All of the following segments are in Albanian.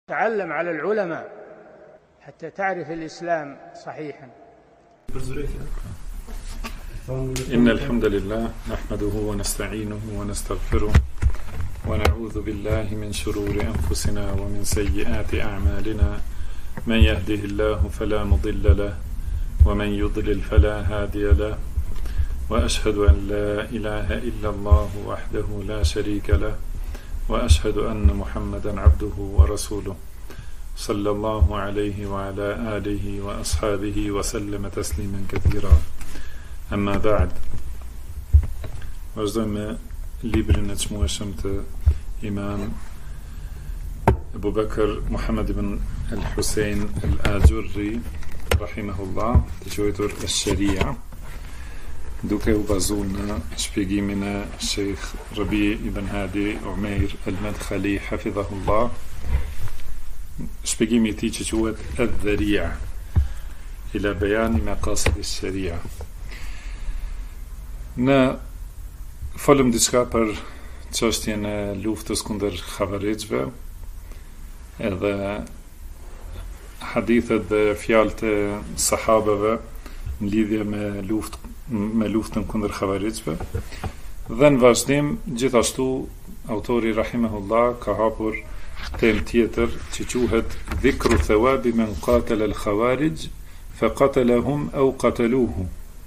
تعلم على العلماء حتى تعرف الإسلام صحيحا. إن الحمد لله نحمده ونستعينه ونستغفره ونعوذ بالله من شرور أنفسنا ومن سيئات أعمالنا من يهده الله فلا مضل له ومن يضلل فلا هادي له وأشهد أن لا إله إلا الله وحده لا شريك له وأشهد أن محمدا عبده ورسوله صلى الله عليه وعلى آله وأصحابه وسلم تسليما كثيرا. أما بعد. Vazhdojmë me librin e çmueshëm të Imam Abu Bakr Muhammad ibn al-Husayn al-Ajurri rahimahullah, të quajtur Ash-Sharia, duke u bazuar në shpjegimin e Sheikh Rabi ibn Hadi Umair al-Madkhali hafidhahullah, shpjegimi i tij që quhet Ad-Dharia ila bayani maqasid ash-Sharia. Në folëm diçka për çështjen e luftës kundër xhavarixhve, edhe hadithet dhe fjalët e sahabeve në lidhje me luftën kundër xhavarixhve. Dhe në vazhdim, gjithashtu, autori rahimahullah ka hapur temë tjetër që quhet Dhikru thawabi men qatala al-khawarij fa qatalahum aw qataluhu,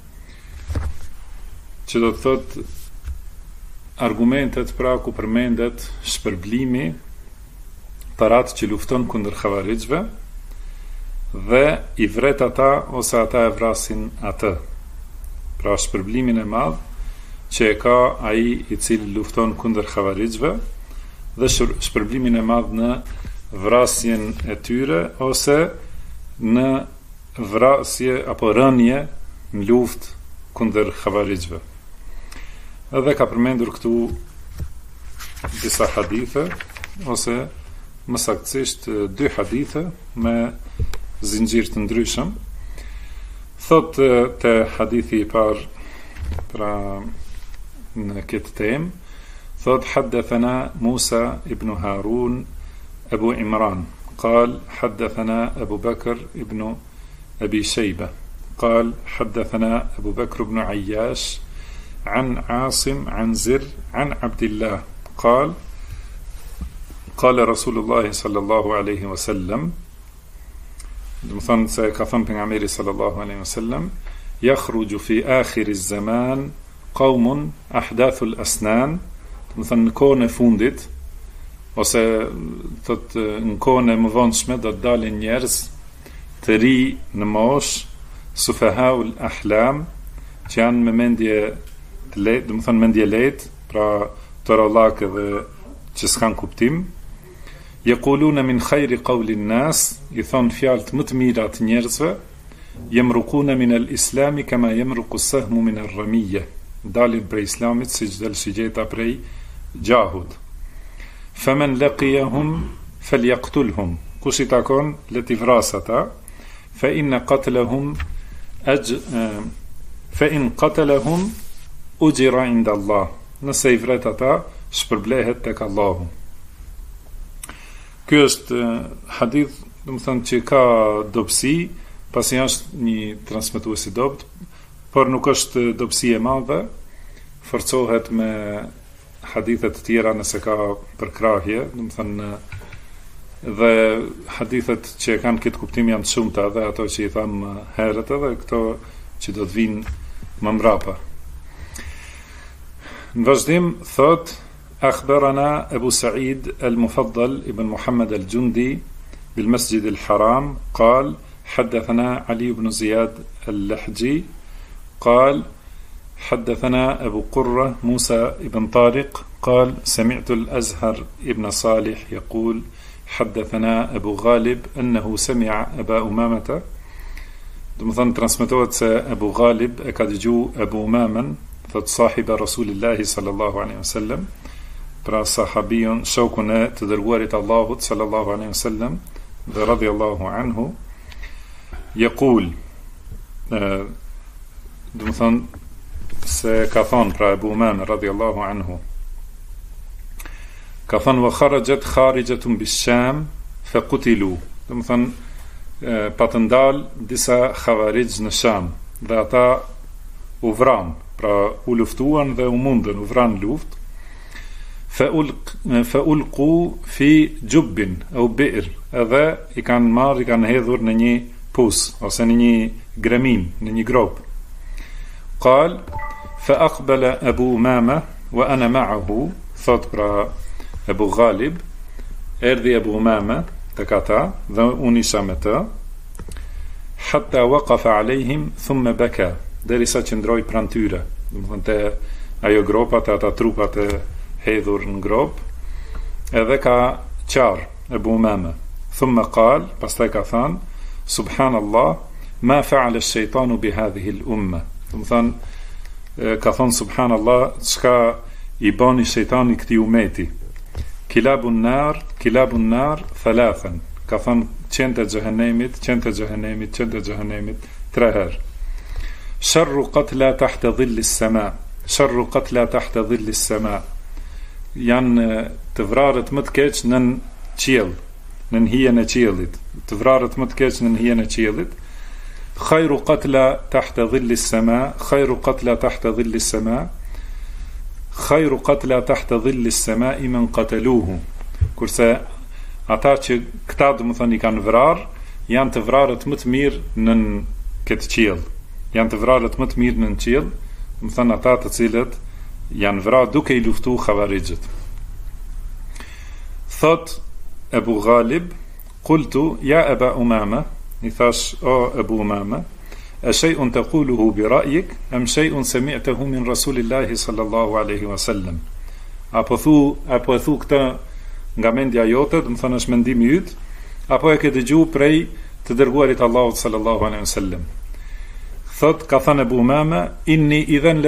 që do të thot argumentet pra ku përmendet shpërblimi për atë që lufton kundër xhavarixhve dhe i vret ata ose ata e vrasin atë. Pra shpërblimin e madh që e ka ai i cili lufton kundër xhavarixhve dhe shpërblimin e madh në vrasjen e tyre ose në vrasje apo rënje në luftë kundër xhavarixhve. Edhe ka përmendur këtu disa hadithe, ose më saktësisht dy hadithe me zinxhir të ndryshëm. Thot te hadithi i parë pra në këtë temë, thot حدثنا موسى ابن هارون أبو عمران قال حدثنا أبو بكر ابن أبي شيبة قال حدثنا أبو بكر بن عياش عن عاصم عن زر عن عبد الله قال قال رسول الله صلى الله عليه وسلم مثلا سيكثن بن صلى الله عليه وسلم يخرج في آخر الزمان قوم أحداث الأسنان مثلا نكون fundit ose thot në kohën e mëvonshme do të dalin njerëz të ri në moshë, sufahaul ahlam, që janë me mendje të lehtë, do të thonë mendje lehtë, pra torallake dhe që s'kan kuptim. Yaquluna min khayri qawli an-nas, i thon fjalët më të mira të njerëzve, yamruquna min al-islam kama yamruqu as-sahmu min ar-ramiyya, dalin prej islamit siç del shigjeta prej gjahut. Faman laqiyahum falyaqtulhum, kush i takon le t'i vrasë ata, fa in qatalahum ujira inda Allah, nëse i vret ata shpërblehet tek Allahu. Ky është hadith, do të thënë që ka dobësi, pasi është një transmetues i dobët, por nuk është dobësi e madhe, forcohet me hadithet të tjera nëse ka përkrahje, do të thënë, dhe hadithet që kanë këtë kuptim janë të shumta, dhe ato që i tham herët edhe këto që do të vinë më mbrapa. Në vazhdim thot أخبرنا أبو سعيد المفضل ابن محمد الجندي بالمسجد الحرام قال حدثنا علي بن زياد اللحجي قال حدثنا أبو قرة موسى ابن طارق قال سمعت الأزهر ابن صالح يقول حدثنا أبو غالب أنه سمع أبا أمامة. دمثن ترانسميتوhet se Abu Ghalib e ka dëgju Abu Umamen, thot sahiba Rasulillahi sallallahu alaihi wasallam, pra sahabiun shokun e të dërguarit Allahut sallallahu alaihi wasallam dhe radhiyallahu anhu, yaqul, domethën se ka thon pra Abu Umamen radhiyallahu anhu, ka thon wa kharajat kharijatun bish-Sham faqutilu. Do të thënë pa të ndalë disa Khawarij në Sham dhe ata u vran, pra u luftuan dhe u mundën, u vran luftë. Fa ulqu fi jubbin au bi'r, edhe i kanë hedhur në një pus ose në një gremin, në një grop. Qal fa aqbala Abu Umama wa ana ma'ahu, thot pra Abu Ghalib, erdhi Abu Umama tek ata dhe unë isha me të, hatta waqafa alejhim thumma baka, derisa që ndroi pranë tyre, do të thonë ajo gropa, ata trupat e hedhur në grop, edhe ka qarë Abu Umama. Thumma qal, pastaj ka thënë, subhanallah, ma fa'ala ash-shaytanu bi hadhihi al-umma. Do të thonë ka thënë subhanallah, çka i bani shejtani këtij umeti. Kilabun nar thalathan. Ka thënë qenë të xhehenemit 3 herë. Sharru qatla tahta dhilli as-sama. Sharru qatla tahta dhilli as-sama. Janë të vrarët më të keq në qiell, në hijen e qiellit, të vrarët më të keq në hijen e qiellit. Khayru qatla tahta dhilli as-sama, khayru qatla tahta dhilli as-sama, khayru qatla tahta dhilli as-sama man qataluhu. Kurse ata që këta do të thonë i kanë vrarë, janë të vrarët më të mirë në këtë qiell. Janë të vrarët më të mirë në qiell, do të thonë ata të cilët janë vrarë duke i luftu Khawarijët. Thot Abu Ghalib, qultu ja Aba Umama, i thash o Abu Umama, a shay'un taquluhu bi ra'yik am shay'un sami'tahu min Rasulillahi sallallahu alaihi wasallam. Apo e thu këtë nga mendja jote, do të thonë është mendimi yt, apo e ke dëgjuar prej të dërguarit Allahut sallallahu alaihi wasallam. Thot ka thënë Abu Umama, inni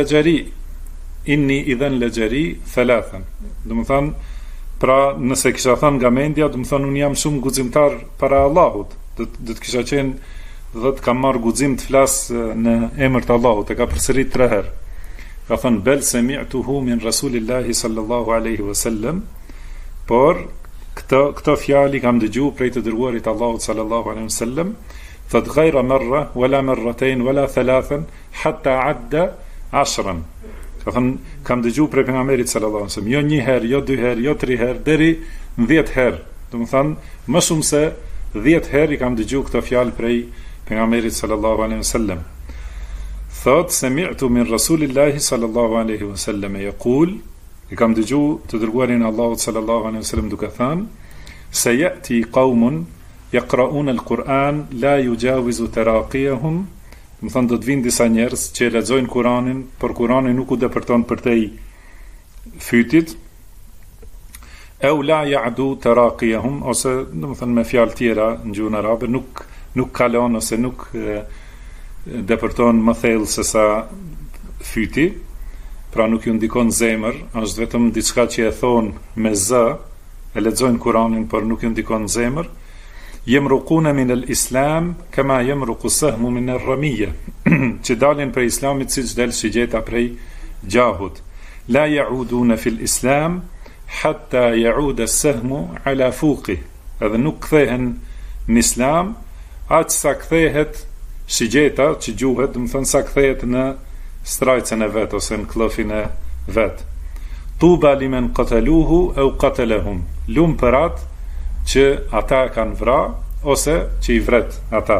idhan lajari thalathan. Do të thonë, pra nëse kisha thënë nga mendja, do të thonë unë jam shumë guximtar para Allahut. Do të kisha qenë, do të kam marr guxim të flas në emër të Allahut, e ka përsërit 3 herë. Ka thënë bel sami'tuhu min Rasulillahi sallallahu alaihi wasallam, por këto fjali kam dëgjuar prej të dërguarit Allahut sallallahu alaihi wasallam. Thot ghayra marra wala marratayn wala thalathan hatta adda 10. Ka thënë kam dëgjuar prej pejgamberit sallallahu alaihi wasallam, jo 1 herë, jo 2 herë, jo 3 herë, deri në 10 herë. Do të thonë më shumë se 10 herë i kam dëgjuar këtë fjalë prej pejgamberit sallallahu alaihi wasallam. Thot sami'tu min Rasulillahi sallallahu alaihi wasallam yaqul, i kam dëgjuar të dërguarin Allahut sallallahu alaihi wasallam duke thënë, sayati qaumun yaqra'un al-Quran la yujawizu taraqiyahum. Më thënë do të vinë disa njerëz që lexojnë Kur'anin, por Kur'ani nuk u depërton për te fytit. Au la ya'du taraqiyahum, ose do të thënë me fjalë tjera në gjuhën arabe, nuk kalon ose nuk depërton më thellë se sa fyti, pra nuk ju ndikon zemër, është vetëm diçka që e thon me z, e lexojnë Kur'anin, por nuk ju ndikon zemër. Yemruquna min al-islam kama yemruqu sahmu min ar-ramiyya, që dalin prej islamit siç del shigjeta prej gjahut. La ya'uduna fi al-islam hatta ya'uda as-sahmu ala fuqi, edhe nuk kthehen në islam aq sa kthehet shigjeta që gjuhet, do të thonë sa kthehet në strajcën e vet ose në klofin e vet. Tuba liman qataluhu aw qatalahum, lum për atë që ata kanë vra ose që i vret ata.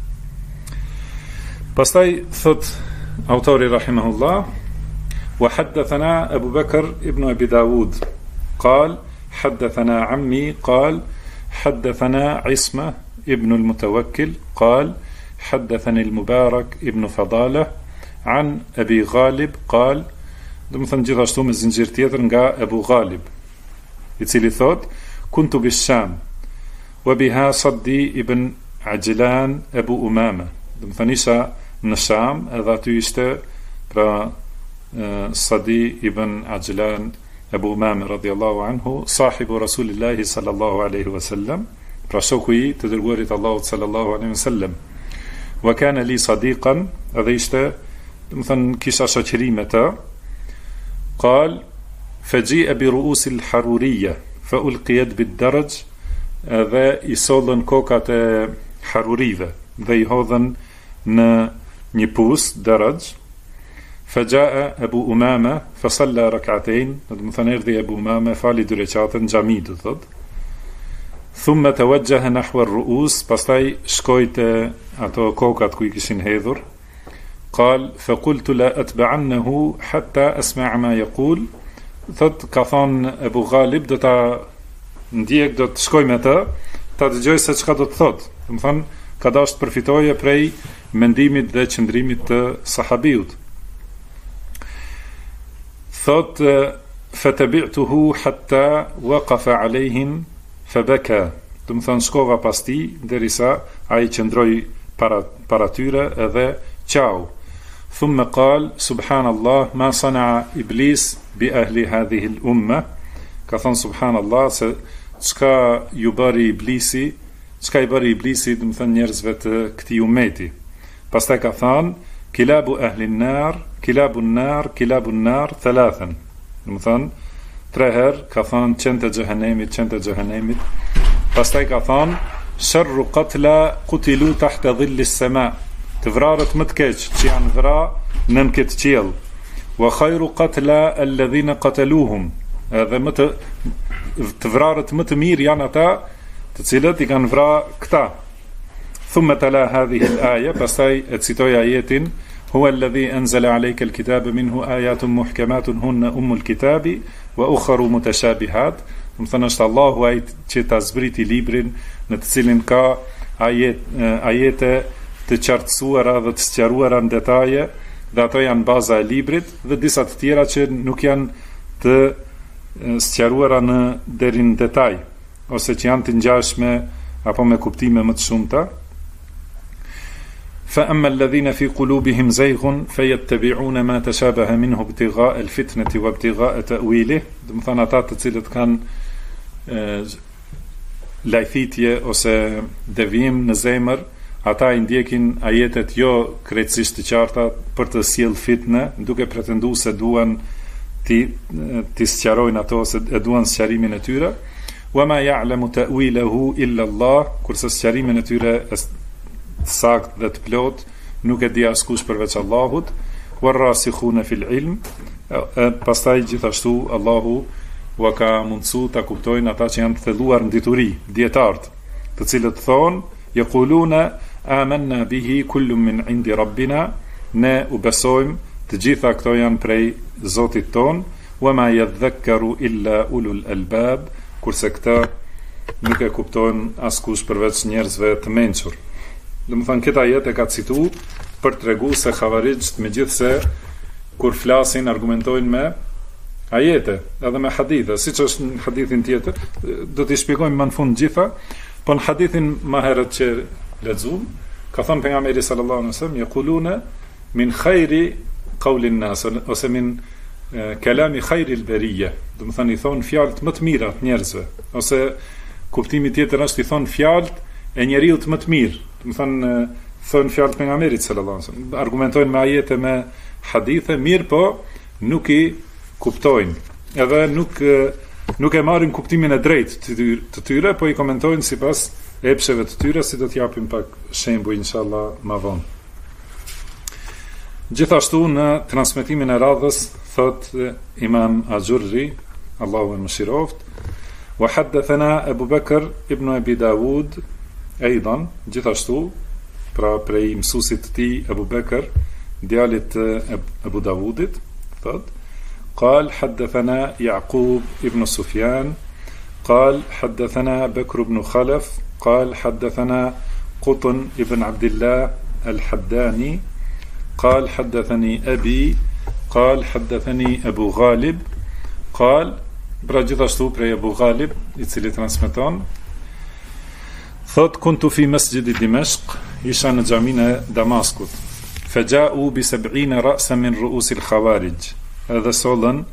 Pastaj thot autori rahimahullah, wa haddathana Abu Bakr ibn Abi Dawud قال حدثنا عمي قال حدثنا عصمة ابن المتوكل قال حدثني المبارك ابن فضالة عن أبي غالب قال, do të thënë gjithashtu me zinxhir tjetër nga Abu Ghalib, i cili thot kuntu bisham wa biha Saddi ibn Ajlan Abu Umama. Do të thënë isha në Sham, edhe aty ishte pra Saddi ibn Ajlan Abu Umama radhiyallahu anhu, sahibu Rasulillahi sallallahu alaihi wasallam, pra shoku i të dërguarit Allahut sallallahu alaihi wasallam. Wa kana li sadiqan, edhe ishte, do të thënë kisha shoqëri me të. Qal faji'a bi ru'us al-haruriyya fa ulqiyat bid-daraj dhe i sollën kokat e harurive dhe i hodhën në një pus daraj. Faja'a Abu Umama fasalla rak'atayn, do të thonë erdhi Abu Umama fali 2 rekate në xhami, do thot. Thumma tawajjaha nahwa ar-ru'us, pastaj shkoi te ato kokat ku i kishin hedhur. Qal fa qultu la atba'annahu hatta asma'a ma yaqul. Thot ka thon Abu Ghalib, do ta ndjek, do të shkoj me të, ta dëgjoj se çka do të thot. Do të thonë ka dashur të përfitoje prej mendimit dhe qëndrimit të sahabiut. Thot fatabi'tuhu hatta waqafa alayhim fabaka. Do të thonë shkova pas tij derisa ai qëndroi para tyre edhe qau. Thumma qal subhanallah ma sana'a iblis bi ahli hadhihi al-umma. Ka thonë subhanallah se çka ju bëri iblisi, çka i bëri iblisi, do të thënë njerëzve të këtij umeti. Pastaj ka thënë kilabu ahli an-nar, kilabu an-nar, kilabu an-nar thalathan. Do të thënë 3 herë ka thënë qenë të xhehenemit. Pastaj ka thënë sharru qatla qutilu tahta dhilli as-sama. Të vrarët më të keq që janë vrarë nën këtë qiell. Wa khayru qatla alladhina qataluhum. Edhe më të vrarët më të mirë janë ata të cilët i kanë vrarë këta. Thumma tala hadhihi al-aya, pastaj e citoi ajetin huwa alladhi anzala alayka al-kitaba minhu ayatun muhkamatun hunna ummul kitabi wa ukhra mutashabihat. Do të thonë është Allahu ai që ta zbriti librin në të cilin ka ajete të qartësuara dhe të sqaruara në detaje, dhe ato janë baza e librit, dhe disa të tjera që nuk janë të sqaruara në deri në detaj, ose që janë të ngjashme apo me kuptime më të shumta. Fa amma alladhina fi qulubihim zayghun fayattabi'una ma tashabaha minhu ibtigha'a al-fitnati wa ibtigha'a ta'wilih. Do të thonë ata të cilët kanë lajthitje ose devijim në zemër, ata i ndjekin ajetet jo krejtësisht të qarta për të sjell fitnë, duke pretenduar se duan ti sqarojnë ato, se e duan sqarimin e tyre. Wa ma ya'lamu ta'wilahu illa Allah, kurse sqarimin e tyre sakt dhe të plot nuk e di askush përveç Allahut. Warrasikhuna fil ilm, pastaj gjithashtu Allahu u ka mundsu ta kuptojnë ata që janë të thelluar në dituri, dietartë, të cilët thonë yaquluna amanna bihi kullun min indi rabbina, ne u besojmë, të gjitha këto janë prej Zotit ton, wa ma yadhakkaru illa ulul albab, kurse këta nuk e kuptojnë askush përveç njerëzve të mençur. Do të thonë këtë ajet e ka citu për të treguar se xhavarixht megjithse kur flasin argumentojnë me ajete edhe me hadithe, siç është në hadithin tjetër, do t'i shpjegojmë më në fund gjitha, po në hadithin më herët që lexuam, ka thënë pejgamberi sallallahu alaihi wasallam yaquluna min khairi qawli an-nas, ose min kalami khairi al-bariyya, do të thonë i thon fjalët më të mira të njerëzve, ose kuptimi tjetër është i thon fjalët e njeriu më të mirë, do të thonë thon fjalët pejgamberit sallallahu alaihi wasallam, argumentojnë me ajete, me hadithe, mirë po nuk i kuptojnë, edhe nuk e marrin kuptimin e drejtë të tyre, po i komentojnë sipas epsheve të tyre, si do t'japim pak shembuj inshallah më vonë. Gjithashtu në transmetimin e radhës thot Imam Ajurri, Allahu e mëshiroft, wa haddathana Abu Bakr ibn Abi Dawud aidan, gjithashtu pra prej mësuesit të tij Abu Bakr, djalit Abu Dawudit, thot قال حدثنا يعقوب ابن سفيان قال حدثنا بكر بن خلف قال حدثنا قطن ابن عبد الله الحداني قال حدثني أبي قال حدثني أبو غالب قال برجدشتو بري أبو غالب i cili transmeton thot كنت في مسجد دمشق isha në xhamin e Damaskut فجاءوا ب70 رأسا من رؤوس الخوارج edhe sollën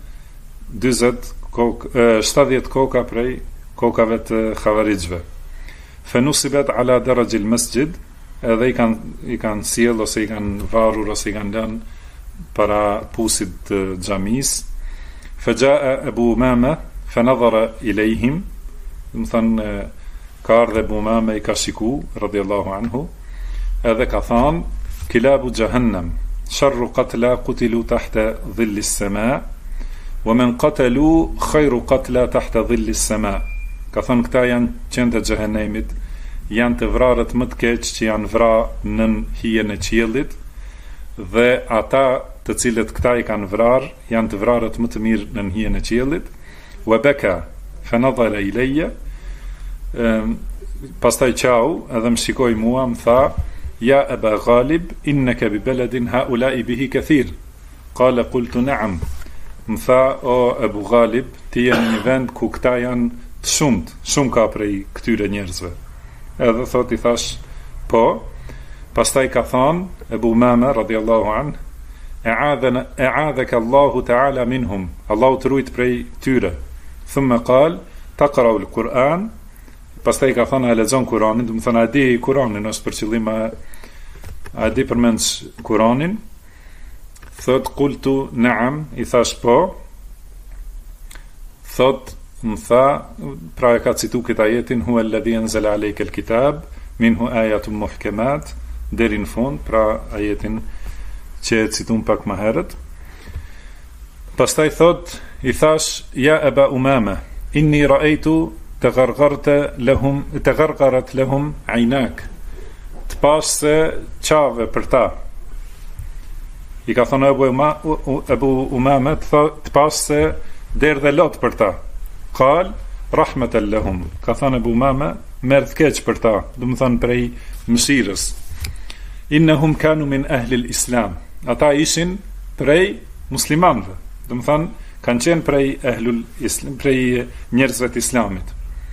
70 koka prej kokave të xhavarixhve. Fenusibet ala darajil masjid, edhe i kanë sjell ose i kanë varur ose i kanë lënë para pusit të xhamis. Faja'a Abu Umama fanadhara ilayhim, do të thonë ka ardhe Umame i ka shiku radhiyallahu anhu, edhe ka than kilabu jahannam sharru qatla qutilu tahta dhilli as-sama wa man qatalu khayru qatla tahta dhilli as-sama. Ka thon këta janë qenë të xhehenemit, janë të vrarët më të keq që janë vrarë në hijen e qiellit, dhe ata të cilët këta i kanë vrarë janë të vrarët më të mirë në hijen e qiellit. Wa baka fa nadhara ilayya, pastaj qau edhe më shikoi mua, më tha: ja Aba Ghalib, innaka bi baladin haula'i bihi kathir. Qala qultu na'am. Më tha: o Abu Ghalib, ti je në një vend ku këta janë të shumt, shumë ka prej këtyre njerëzve. Edhe thot, i thash po. Pastaj ka thënë Abu Umama radhiyallahu an: a'adhaka Allahu ta'ala minhum, Allahu të ruajt prej tyre. Thumma qal taqra'u al-Quran. Pastaj ka thënë, a lexon Kur'anin? Do të thonë, a di Kur'anin, ose për qëllim a di përmend Kur'anin? Thot qultu na'am, i thash po. Thot, më tha, pra e ka citu këtë ajetin: huwa alladhi anzala alayka al-kitab minhu ayatun muhkamat, deri në fund, pra ajetin që e citun pak më herët. Pastaj thot, i thash: ja Aba Umama, inni ra'aytu تغرغرت لهم عيناك, të pas se qave për ta. I ka thonë Abu Umame, të pas se der dhe lot për ta. Qal rahmatan lahum, ka thonë Abu Umame, merë keq për ta, do më thonë prej mëshirës. Innahum kanu min ahli l-islam, ata ishin prej muslimanëve, do më thonë kanë qenë prej njerëzve të islamit.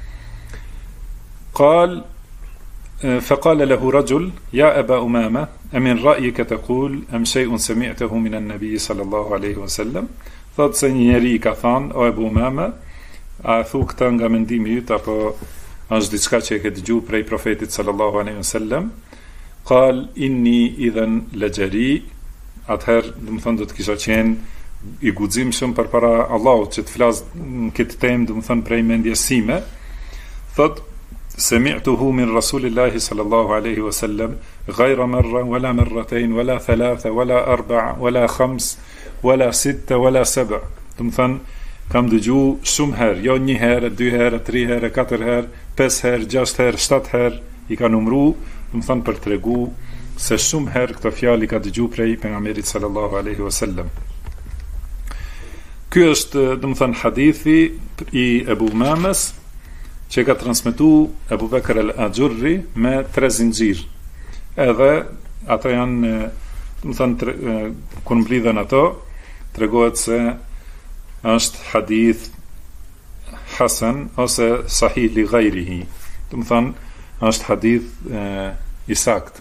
قال فقال له رجل: يا أبا أمامة أمن رأيك تقول أم شيء سمعته من النبي صلى الله عليه وسلم. Thot se një njeri ka than: o Abu Umama, a thu këta nga mendimi yt apo është diçka që e ke dëgjuar prej profetit sallallahu alaihi wasallam? Qal inni idhan lajari. Atëherë, do të thonë, do të kisha qenë i guximshëm përpara Allahut që të flas në këtë temë, do të thonë prej mendjes sime. Thot: سمعته من رسول الله صلى الله عليه وسلم غير مرة ولا مرتين ولا ثلاثة ولا أربع ولا خمس ولا ستة ولا سبع. Do të thënë, kam dëgju shumë herë, jo një herë, 2 herë, 3 herë, 4 herë, 5 herë, 6 herë, 7 herë, i ka numru, do të thënë për tregu se shumë herë këtë fjalë i ka dëgju prej pejgamberit sallallahu alaihi wasallam. Ky është, do të thënë, hadithi i Abu Umames, që ka transmetu Abu Bakr al-Ajurri me 3 zinxhir. Edhe ato janë, do të thënë, kur mblidhen ato, tregohet se është hadith hasan ose sahih li ghayrihi. Do të thënë, është hadith i sakt.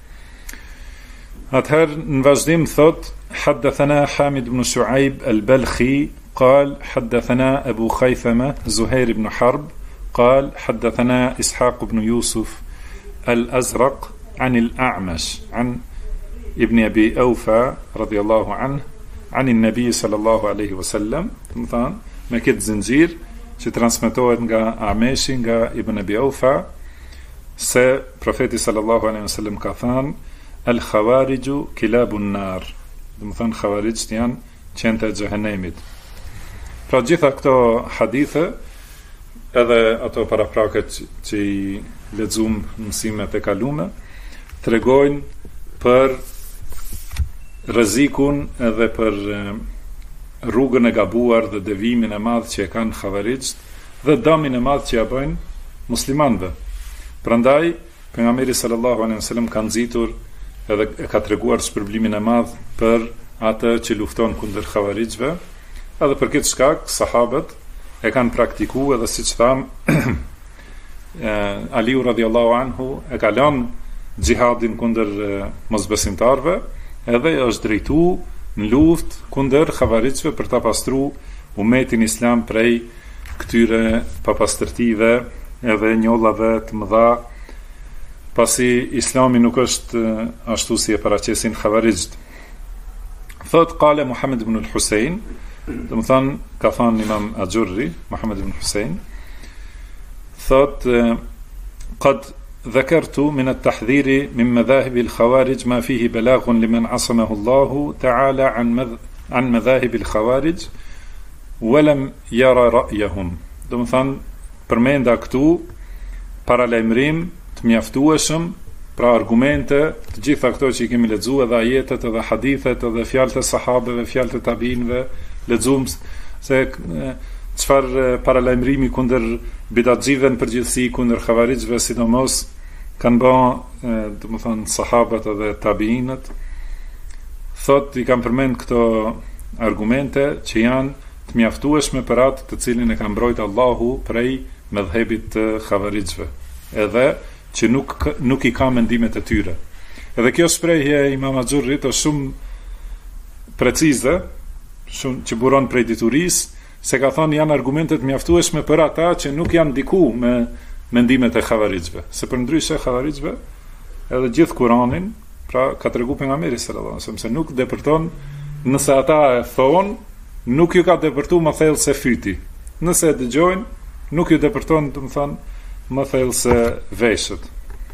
Atëherë në vazhdim thot: حدثنا حامد بن شعيب البلخي قال حدثنا أبو خيثمة زهير بن حرب قال حدثنا إسحاق بن يوسف الأزرق عن الأعمش عن ابن أبي أوفى رضي الله عنه عن النبي صلى الله عليه وسلم. مثلا ما كت زنجير që transmetohet nga Ameshi, nga Ibn Abi Aufa, se profeti sallallahu alaihi wasallam ka thënë: al khawariju kilabun nar, do të thonë khawarijt janë qentë e xhehenemit. Pra gjitha këto hadithe, edhe ato parapraket që i lexuam në mësimet e kaluara, tregojnë për rrezikun edhe për rrugën e gabuar dhe devimin e madh që e kanë xhavarijt dhe dëmin e madh që ja bëjnë muslimanëve. Prandaj pejgamberi sallallahu alaihi wasallam ka nxitur edhe e ka treguar shpërblimin e madh për atë që lufton kundër xhavarijve, edhe për këtë shkak sahabët e kanë praktikuar, edhe siç tham Aliu radhiyallahu anhu e ka lënë xhihadin kundër mosbesimtarëve, edhe është drejtuar në luftë kundër xhavarijve për ta pastruar umetin islam prej këtyre papastërtive edhe njollave të mëdha, pasi islami nuk është ashtu si e paraqesin xhavarijt. Thot qala Muhammad ibn al-Husayn, do të thon ka thënë Imam Ajurri, Muhammad ibn Husayn, thot قد ذكرت من التحذير من مذاهب الخوارج ما فيه بلاغ لمن عصمه الله تعالى عن مذاهب الخوارج ولم يرى رأيهم. Do më thënë, përmenda këtu paralajmërim të mjaftueshëm, pra argumente, të gjitha këto që i kemi lexuar, edhe ajetet, edhe hadithet, edhe fjalët e sahabeve, fjalët e tabiinëve, lexuam se çfarë paralajmërimi kundër bidatxive në përgjithësi, kundër xhavarixhve sidomos kanë bërë, do të thonë sahabët edhe tabiinët. Thot i kanë përmend këto argumente që janë të mjaftueshme për atë të cilin e ka mbrojtë Allahu prej mëdhëbit të xhavarixhve, edhe që nuk i ka mendimet e tyre. Edhe kjo shprehje e Imam Axhurrit është shumë precize, shumë që buron prej diturisë, se ka thonë janë argumentet mjaftueshme për ata që nuk janë diku me mendimet e xhavarixhve. Se përndryshe xhavarixhve edhe gjithë Kur'anin, pra ka tregu pejgamberi sallallahu alajhi wasallam se nuk depërton, nëse ata e thonë, nuk ju ka depërtu më thellë se fyti. Nëse e dëgjojnë, nuk ju depërton, do të thonë, më thellë se veshët.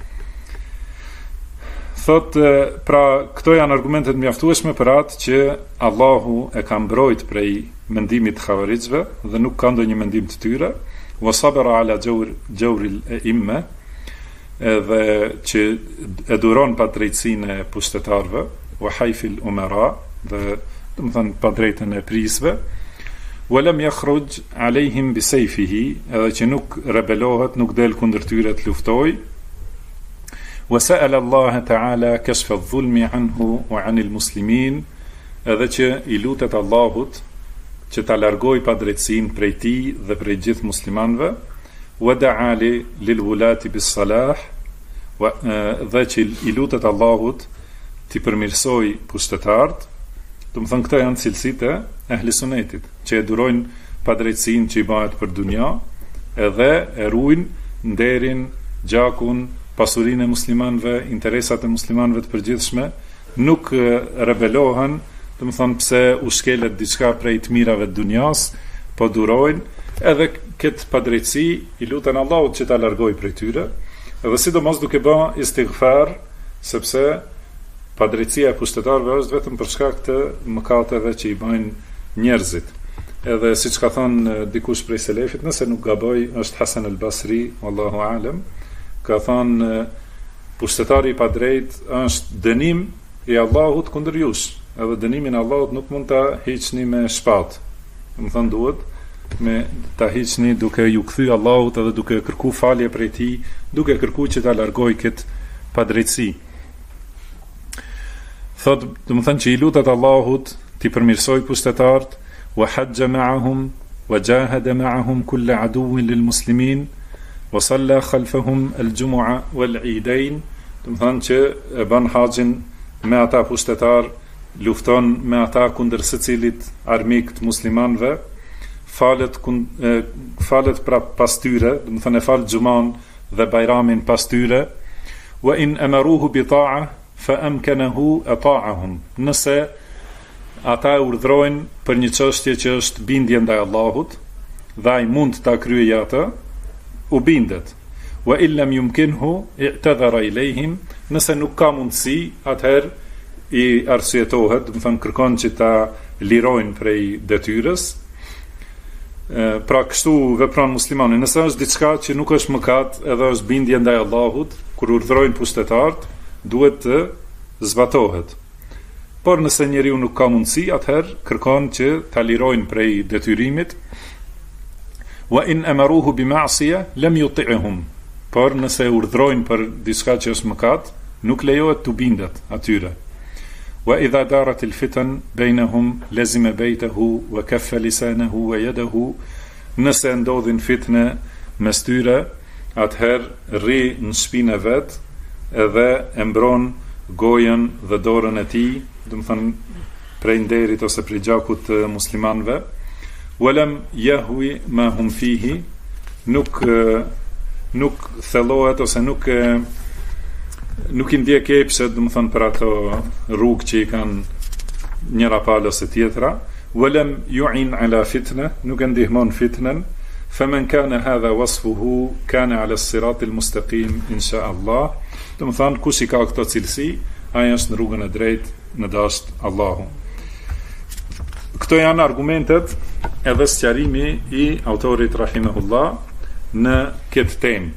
Thot, pra këto janë argumentet mjaftueshme për atë që Allahu e ka mbrojt prej mendimit të xhavarixhve dhe nuk ka ndonjë mendim të tyre, wa sabara ala jawril imme, edhe që e duron pa drejtsinë e pushtetarëve, wa hayfil umara, dhe do të thonë pa drejtën e prisve, walam yakhruj alehim bisayfihi, edhe që nuk rebelohet, nuk del kundër tyre të luftoj, wa sa'ala Allah ta'ala kashfa adh-dhulmi anhu wa 'anil muslimin, edhe që i lutet Allahut që ta largoj pa drejtsinë prej tij dhe prej gjithë muslimanëve, wa da'a lil wulati bis salah, dhe që i lutet Allahut t'i përmirësoj pushtetarët. Do të thonë këto janë cilësitë e ehli sunetit, që e durojnë padrejtësinë që i bëhet për dunja, edhe e ruajnë nderin, gjakun, pasurinë e muslimanëve, interesat e muslimanëve të përgjithshme, nuk rebelohen, do të thonë pse u shkelet diçka prej të mirave të dunjas, po durojnë, edhe këtë padrejtësi i luten Allahut që ta largojë prej tyre, edhe sidomos duke bërë istighfar, sepse padrejtësia e pushtetarëve është vetëm për shkak të mëkateve që i bëjnë njerëzit. Edhe siç ka thënë dikush prej selefit, nëse nuk gaboj, është Hasan al-Basri, wallahu a'lam, ka thënë pushtetari i padrejt është dënim i Allahut kundër jush, edhe dënimin e Allahut nuk mund ta hiqni me shpatë. Do të thonë duhet me ta hiqni duke ju kthy Allahut edhe duke kërku falje prej tij, duke kërku që ta largoj këtë padrejtësi. Thot, do të thënë që i lutet Allahut t'i përmirësoj pushtetarët, wa hajja ma'ahum, wa jahada ma'ahum kulla aduwwin lil muslimin, wa salla khalfahum al-jumu'a wal 'idain, do të thënë që e bën haxhin me ata pushtetar, lufton me ata kundër secilit armik të muslimanëve, falet pra pas tyre, do të thënë fal xhuman dhe bajramin pas tyre, wa in amaruhu bi ta'a fa amkanahu ata'ahum, nëse ata urdhrojnë për një çështje që është bindje ndaj Allahut dhe ai mund ta kryejë atë, u bindet. Wa illam yumkinhu i'tadhara ilayhim, nëse nuk ka mundësi, atëherë i arsyetohet, do të thonë kërkon që ta lirojnë prej detyrës. Pra kështu vepron muslimani. Nëse është diçka që nuk është mëkat, edhe është bindje ndaj Allahut, kur urdhrojnë pushtetarët, duhet të zbatohet. Por nëse njeriu nuk ka mundësi, atëherë kërkon që ta lirojnë prej detyrimit. Wa in amaruhu bi ma'siya lam yuti'hum, por nëse urdhrojnë për diçka që është mëkat, nuk lejohet të bindet atyre. Wa idha darat al-fitan bainahum lazima baytahu wa kaffa lisanahu wa yadahu, nëse ndodhin fitne mes tyre, atëherë rri në shpinën e vet, edhe e mbron gojën dhe dorën e tij, do të thënë prej nderit ose prej gjakut të muslimanëve. Walam yahwi ma hum fihi, nuk thellohet ose nuk i ndjek epshet, do të thënë për ato rrugë që i kanë njëra palë ose tjetra. Walam yu'in ala fitna, nuk e ndihmon fitnen, فمن كان هذا وصفه كان على الصراط المستقيم إن شاء الله. Do të thonë kush I ka këto cilësi, ai është në rrugën e drejtë në dashur Allahu. Këto janë argumentet edhe sqarimi I autorit rahimahullah në këtë temë.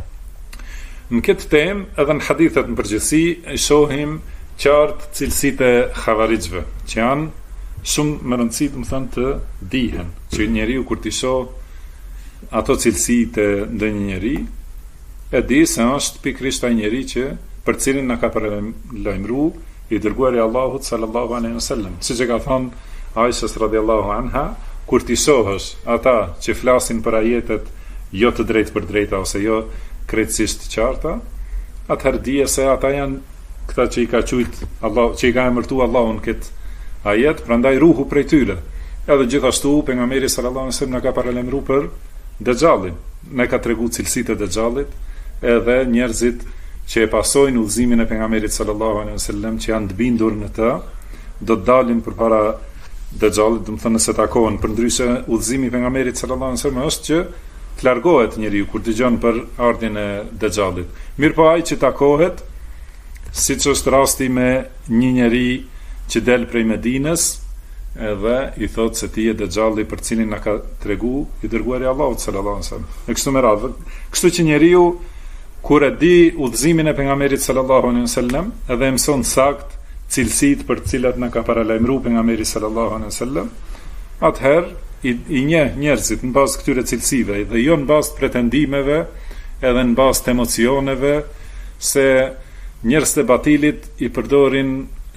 Në këtë temë edhe në hadithet në përgjithësi e shohim qartë cilësitë e xhavarizëve, që janë shumë më rëndësi, do të thonë të dihen, që njeriu kur t'i shoh ato cilësi të ndonjë njeri, e di se është pikërisht ai njeri që për cilin na ka paralajmëruar I dërguari I Allahut sallallahu alaihi wasallam. Siç e ka thënë Aisha radhiyallahu anha, kur ti shohësh ata që flasin për ajetet jo të drejtë për drejta ose jo krejtësisht të qarta, atëherë dije se ata janë këta që I ka qujt Allah, që I ka emërtuar Allahun këtë ajet, prandaj ruhu prej tyre. Edhe gjithashtu pejgamberi sallallahu alaihi wasallam na ka paralajmëruar për Dejjallin. Ne ka tregu cilësitë e Dejjallit, edhe njerëzit që e pasojnë udhëzimin e pejgamberit sallallahu alaihi wasallam, që janë të bindur në të, do të dalin përpara Dejjallit, do të thonë se takohen. Përndryshe udhëzimi I pejgamberit sallallahu alaihi wasallam është që të largohet njeriu kur dëgjon për ardhin e Dejjallit. Mirpo ai që takohet, siç është rasti me një njeri që del prej Medinës, edhe I thot se ti je Dejjalli për cilin na ka tregu I dërguari I Allahut sallallahu alaihi wasallam. E kështu me radhë. Kështu që njeriu kur e di udhëzimin e pejgamberit sallallahu alaihi wasallam, edhe e mëson sakt cilësitë për të cilat na ka paralajmëruar pejgamberi sallallahu alaihi wasallam, atëherë I njeh njerëzit në bazë këtyre cilësive dhe jo në bazë pretendimeve, edhe në bazë të emocioneve, se njerëzit e batilit I përdorin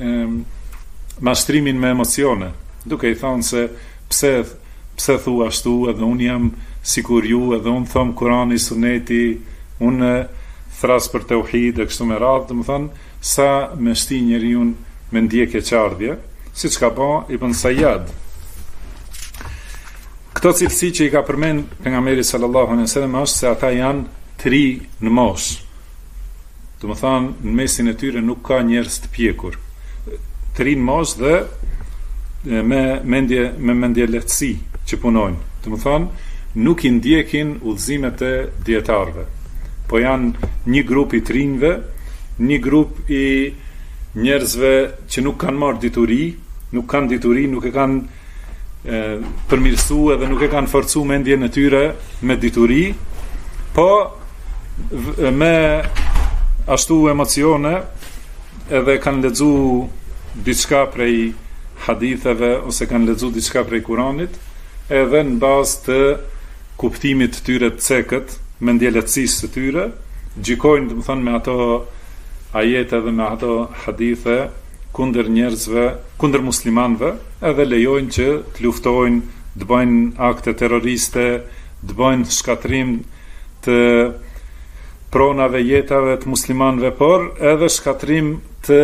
mashtrimin me emocione, duke I thonë se pse thua ashtu, edhe unë jam sikur ju, edhe unë thom Kurani, Suneti, unë thras për tauhid e kështu me radhë, do të thonë sa me shti njeriu me ndjekje çardhje, siç ka bë Ibn Sayyad. Këto cilësi që I ka përmend pejgamberi sallallahu alaihi wasallam është se ata janë 3 në moshë. Do të thonë në mesin e tyre nuk ka njerëz të pjekur. 3 në moshë dhe me mendje lehtësi që punojnë. Do të thonë nuk I ndjekin udhëzimet e dietarëve. Po janë një grup I trinjve, një grup I njerëzve që nuk kanë marrë dituri, nuk e kanë përmirësu edhe nuk e kanë forcu mendjen e tyre me dituri, po me ashtu emocione edhe kanë lexu diçka prej haditheve ose kanë lexu diçka prej Kuranit, edhe në bazë të kuptimit të tyre të cekët, me ndjelehtësisë të tyre, gjykojnë, do të thonë, me ato ajete dhe me ato hadithe kundër njerëzve, kundër muslimanëve, edhe lejojnë që të luftojnë, të bëjnë akte terroriste, të bëjnë shkatrim të pronave jetave të muslimanëve, por edhe shkatrim të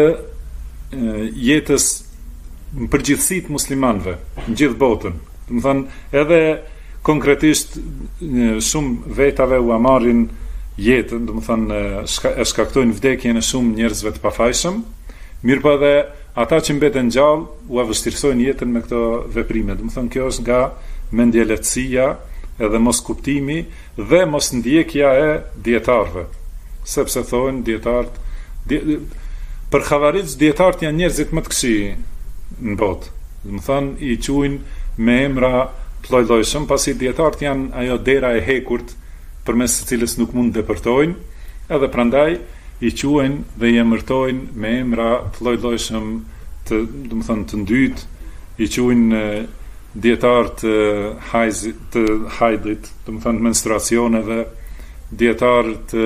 jetës në përgjithësi të muslimanëve në gjithë botën. Do të thonë, edhe konkretisht shumë vetave u marrin jetën, do të thonë e shkaktojnë vdekjen e shumë njerëzve të pafajshëm. Mirpo edhe ata që mbeten gjallë u vështirësojnë jetën me këto veprime. Do të thonë kjo është nga mendjelehtësia edhe mos kuptimi dhe mos ndjekja e dietarëve. Sepse thonë dietarët për xhavarizë dietarët janë njerëzit më të këqij në botë. Do të thonë I quajnë me emra të lloj-llojshëm, pasi dietarët janë ajo dera e hekurt përmes së cilës nuk mund të depërtojnë, edhe prandaj I quajnë dhe I emërtojnë me emra të lloj-llojshëm, do të thonë të ndyt, I quajnë dietar të hajdit, do të thonë menstruacioneve, dietar të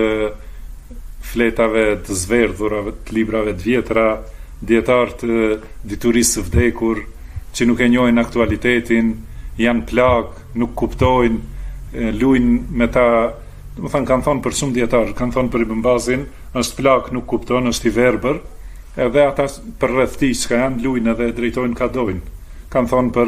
fletave të zverdhurave, të librave të vjetra, dietar të diturisë së vdekur, që nuk e njohin aktualitetin, janë plak, nuk kuptojnë, luajnë me ta. Do të thonë kanë thonë për shumë dietar, kanë thonë për Ibn Bazin, është plak, nuk kupton, është I verbër, edhe ata për rreth tij që janë luajnë edhe drejtojnë ka dojnë. Kanë thonë për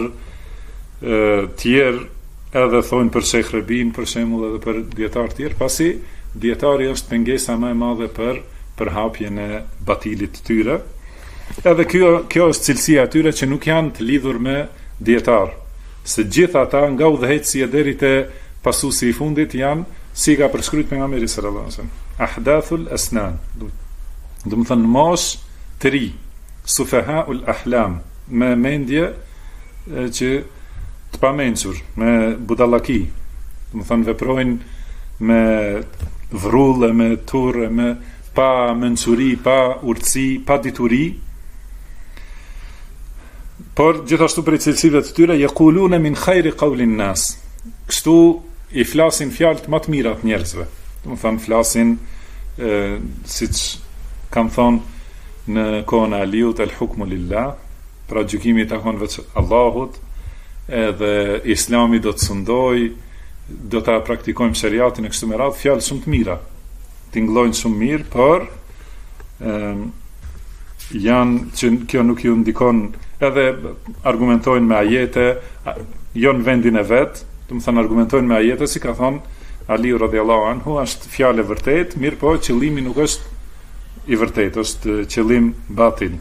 tjerë, edhe thonë për Sheikh Rebin, për shembull, edhe për dietar tjerë, pasi dietari është pengesa më e madhe për hapjen e batilit të tyre. Edhe kjo është cilësia e tyre që nuk janë të lidhur me dietar. Se gjithë ata nga udhëheqësia deri te pasuesi i fundit janë si ka përshkruajtur pejgamberi sallallahu alaihi wasallam, ahdathul asnan, do të thënë mosh të ri, sufahaul ahlam, me mendje që të pamençur, me budallaki, do të thënë veprojnë me vrulle, me turre, me pa mençuri, pa urtësi, pa dituri. Por gjithashtu për cilësive të tyre, yaquluna min khairi qawlin nas. Kështu i flasin fjalët më të mira të njerëzve. Do të thonë flasin siç kanë thonë në kohën e Aliut, el hukmu lillah, pra gjykimi i takon veç Allahut, edhe Islami do të sundoj, do ta praktikojmë shariatin e kështu me radhë, fjalë shumë të mira, tingëllojnë shumë mirë, por janë që kjo nuk ju ndikon, edhe argumentojnë me ajete, jo në vendin e vet, do të thënë argumentojnë me ajete, si ka thonë Aliu radhiyallahu anhu, është fjalë e vërtet, mirë po qëllimi nuk është i vërtet, është qëllim batil.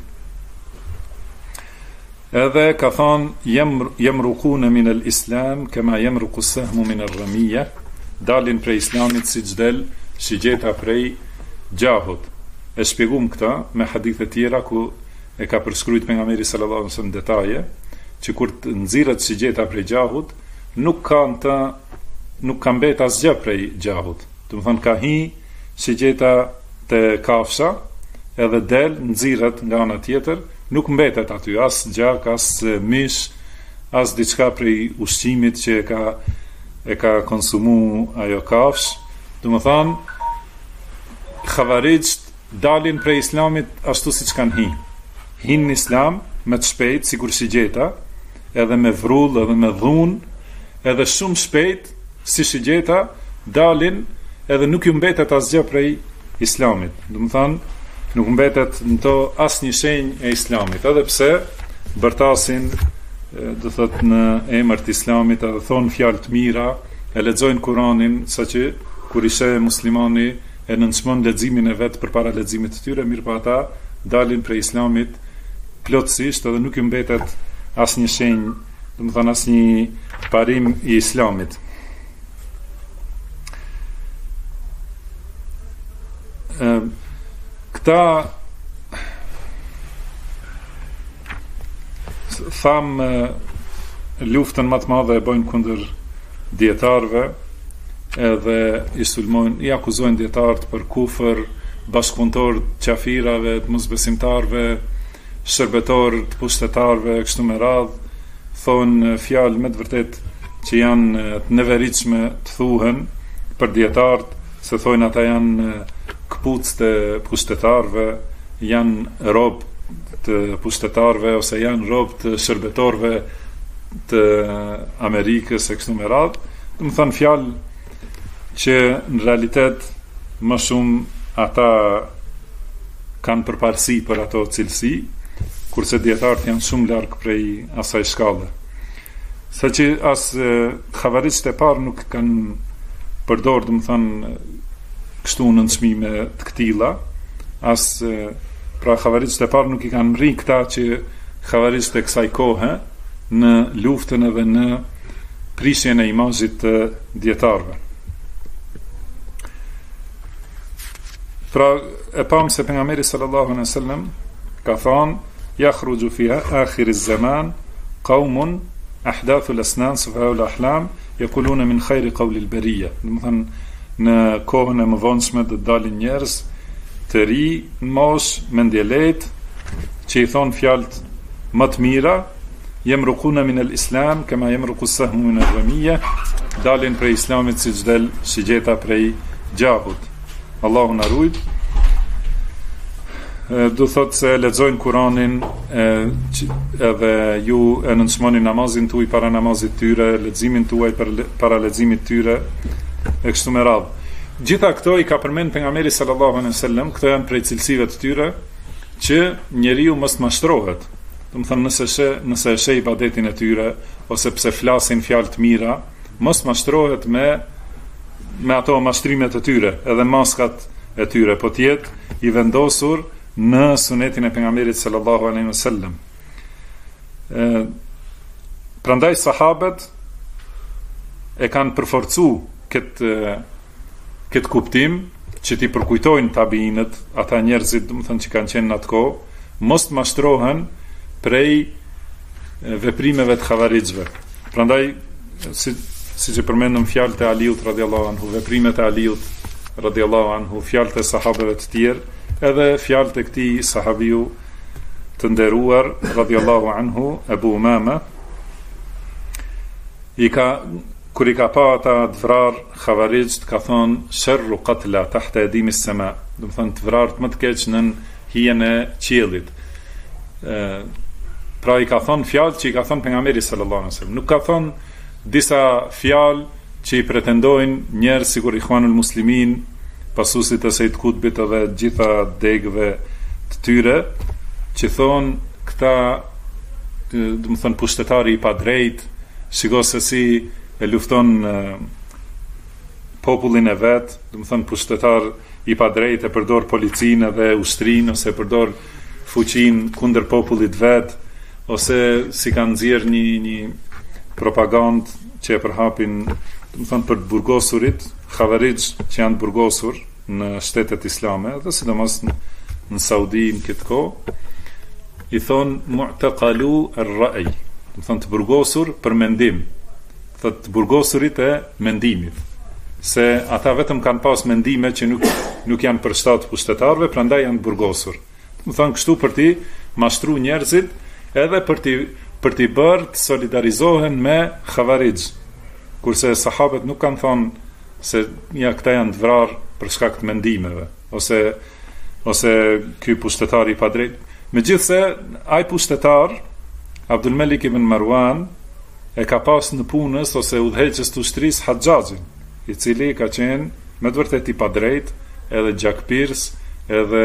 Edhe ka thonë yamruquna min al-islam kama yamruqu as-sahmu min ar-ramiyya, dalin prej islamit siç del shigjeta prej gjahut. E shpjegum këta me hadithe tjera ku e ka përshkruajt pejgamberi sallallahu alaihi wasallam detaje, që kur të nxirret shigjeta prej gjahut, nuk ka mbet asgjë prej gjahut. Do të thonë ka hi shigjeta te kafsha, edhe del nxirret nga ana tjetër, nuk mbetet aty as gjak, as mish, as diçka prej ushqimit që e ka konsumu ajo kafsh. Do të thonë xhavarixht dalin prej islamit ashtu siç kanë hi. Hin në islam me të shpejt, sikur shigjeta, edhe me vrull, edhe me dhun, edhe shumë shpejt, si shigjeta, dalin edhe nuk ju mbetet asgjë prej islamit. Do të thonë nuk mbetet në to asnjë shenjë e islamit, edhe pse bërtasin, do thotë në emër të islamit, edhe thonë fjalë të mira, e lexojnë Kur'anin, saqë kur ishe muslimani e nënçmon leximin e vet përpara leximit të tyre, mirë po ata dalin prej islamit plotësisht, edhe nuk ju mbetet asnjë shenjë, do të thonë asnjë parim i islamit. Këta tham luftën më të madhe e bojnë kundër dietarëve, edhe i sulmojnë, i akuzojnë dietarët për kufër, bashkëpunëtor të qafirave, të mosbesimtarëve, shërbetor të pushtetarëve, kështu me radhë, thonë fjalë me të vërtet që janë të neveritshme të thuhen për dietarët, se thonë ata janë këpucë të pushtetarëve, janë robë të pushtetarëve, ose janë robë të shërbetorëve të Amerikës e kështu me radhë. Do të thonë fjalë që në realitet më shumë ata kanë përparësi për ato cilësi, kurse dietarët janë shumë larg prej asaj shkallë. Saqë as xhavarixht e parë nuk kanë përdorur, do të thonë, kështu në nënçmime të këtilla, as pra xhavarixht e parë nuk i kanë mri këta që xhavarixht e kësaj kohe në luftën edhe në prishjen e imazhit të dietarëve. Pra e pam se pejgamberi sallallahu alaihi wasallam ka thënë yakhruju fi akhir az-zaman qaumun ahdathu al-asnan sufahu al-ahlam yaquluna min khairi qawli al-bariyya. Do të thënë në kohën e mëvonshme do të dalin njerëz të ri, mosh, mendjelejt, që i thonë fjalët më të mira, yamruquna min al-islam kama yamruqu as-sahmu min ar-ramiyya, dalin prej islamit siç del shigjeta prej gjahut. Allahu na ruaj. Do thotë se lexojnë Kur'anin, edhe ju e nënçmoni namazin tuaj para namazit tyre, leximin tuaj para leximit tyre e kështu me radhë. Gjitha këto i ka përmend pejgamberi sallallahu alaihi wasallam, këto janë prej cilësive të tyre që njeriu mos mashtrohet. Do të thonë nëse e sheh ibadetin e tyre ose pse flasin fjalë të mira, mos mashtrohet me ato mashtrimet e tyre, edhe maskat e tyre, po tjetë i vendosur në sunetin e pejgamberit sallallahu alaihi wasallam. Prandaj sahabët e kanë përforcu këtë kuptim që ti përkujtojnë tabiinët, ata njerëzit, do të thënë që kanë qenë në atë kohë, mos të mashtrohen prej veprimeve të xhavarixhve. Prandaj siç e përmendëm fjalët e Aliut radhiyallahu anhu, veprimet e Aliut radhiyallahu anhu, fjalët e sahabeve të tjerë, edhe fjalët e këtij sahabiu të nderuar radhiyallahu anhu, Abu Umama, kur i ka pa ata të vrarë xhavarixht, ka thonë sharru qatla tahta edimi as-sama, do të thonë të vrarë më të keq nën hijen e qiellit. Pra i ka thonë fjalë që i ka thonë pejgamberi sallallahu alaihi wasallam. Nuk ka thonë disa fjalë që i pretendojnë njerëz sikur Ikhwanul Muslimin, pasuesit e Said Qutbit dhe gjitha degëve të tyre, që thonë këta, do të thonë pushtetari i padrejt, shiko se si e lufton popullin e vet, do të thonë pushtetar i padrejt e përdor policinë dhe ushtrinë, ose e përdor fuqinë kundër popullit vet, ose si kanë nxjerr një propagandë që e përhapin, do të thonë për të burgosurit, xhavarixh që janë të burgosur në shtetet islame, dhe sidomos në Saudi në këtë kohë, i thonë mu'taqalu ar-ra'i, do të thonë të burgosur për mendim, të burgosurit e mendimit, se ata vetëm kanë pas mendime që nuk janë për shtat pushtetarëve, prandaj janë burgosur. Do thonë kështu për ti mashtru njerëzit, edhe për ti bërë të solidarizohen me xhavarixh, kurse sahabët nuk kanë thonë se ja këta janë të vrarë për shkak të mendimeve, ose ky pushtetar i padrejt. Megjithse ai pushtetar Abdul Malik ibn Marwan e ka pas në punës ose udhëheqës të ushtrisë Haxhaxhin, i cili ka qenë me të vërtetë i padrejt, edhe gjakpirs, edhe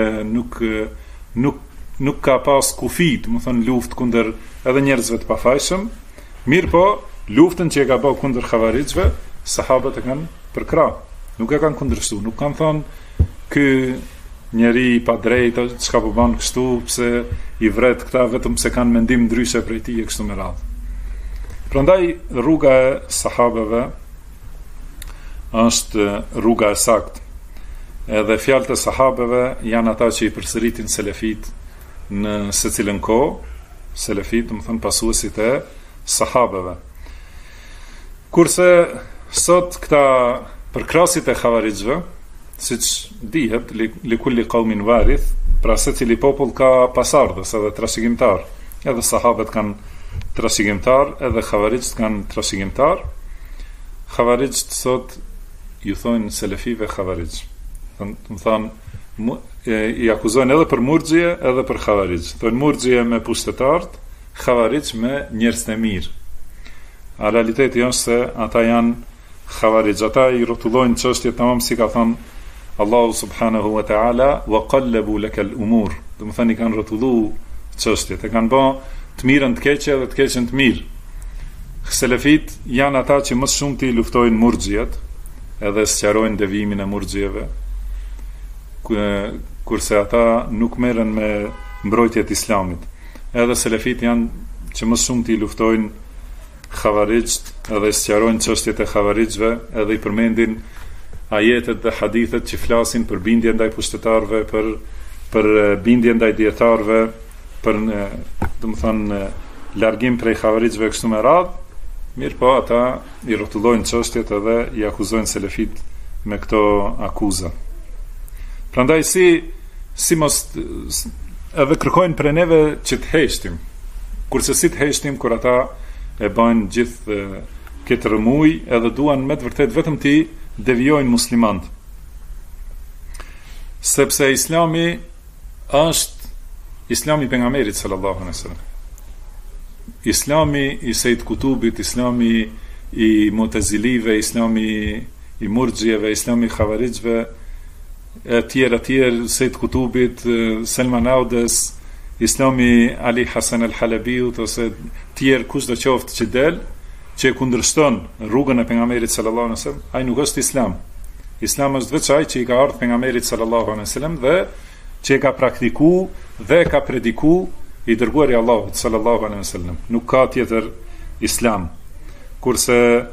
nuk ka pas kufi, do të thonë luftë kundër edhe njerëzve të pafajshëm. Mirë po, luftën që e ka bërë kundër xhavarixhve, sahabët e kanë përkrah, nuk e kanë kundërshtuar, nuk kanë thonë ky njeri i padrejt, çka po bën kështu, pse i vret këta vetëm pse kanë mendim ndryshe prej tij e kështu me radhë. Prandaj rruga e sahabeve është rruga e saktë. Edhe fjalët e sahabeve janë ata që i përsëritin selefit në secilën kohë, selefit, do të thonë pasuesit e sahabeve. Kurse sot këta përkrasit e xhavarixhve, siç dihet, li kulli qaumin warith, pra secili popull ka pasardhës edhe trashëgimtar. Edhe sahabët kanë trashëgimtar, edhe xhavarixht kanë trashëgimtar. Xhavarixht sot ju thonë selefive xhavarixh. Do të thonë i akuzojnë edhe për murxhie edhe për xhavarixh. Thonë murxhie me pushtetarët, xhavarixh me njerëz të mirë. A realiteti është se ata janë xhavarixh, ata i rrotullojnë çështjet tamam si ka thënë Allahu subhanahu wa ta'ala, wa qallabu laka al-umur. Do të thonë i kanë rrotulluar çështjet, e kanë bën të mirën të keqe dhe të keqen të mirë. Selefit janë ata që më shumë ti luftojnë murxhiet, edhe sqarojnë devimin e murxhieve, kurse ata nuk merren me mbrojtjet islamit. Edhe selefit janë që më shumë ti luftojnë xhavarixht, edhe sqarojnë çështjet e xhavarixhve, edhe i përmendin ajetet dhe hadithet që flasin për bindje ndaj pushtetarëve, për bindje ndaj dietarëve, për do të thonë largim prej xhavarixhve kështu me radhë. Mirë po, ata i rrotullojnë çështjet edhe i akuzojnë selefit me këto akuza. Prandaj si mos edhe kërkojnë për neve që të heshtim, kurse si të heshtim kur ata e bajnë gjithë këtë rëmuj, edhe duan me të vërtet vetëm ti devijojnë muslimant. Sepse islami është islami pejgamberit sallallahu alaihi wasallam. Islami i Said Qutubit, islami i Mu'tazilive, islami i murxhieve, islami i xhavarixhve, e tjerë, Said Qutubit, Salman Audes, islami Ali Hasan al-Halabiut, ose tjerë kushdo qoftë që del, që e kundërshton rrugën e pejgamberit sallallahu alaihi wasallam, ai nuk është islam. Islam është veç ai që i ka ardhur pejgamberit sallallahu alaihi wasallam dhe që e ka praktikuar dhe ka predikuar i dërguari Allahut sallallahu alaihi wasallam. Nuk ka tjetër islam. Kurse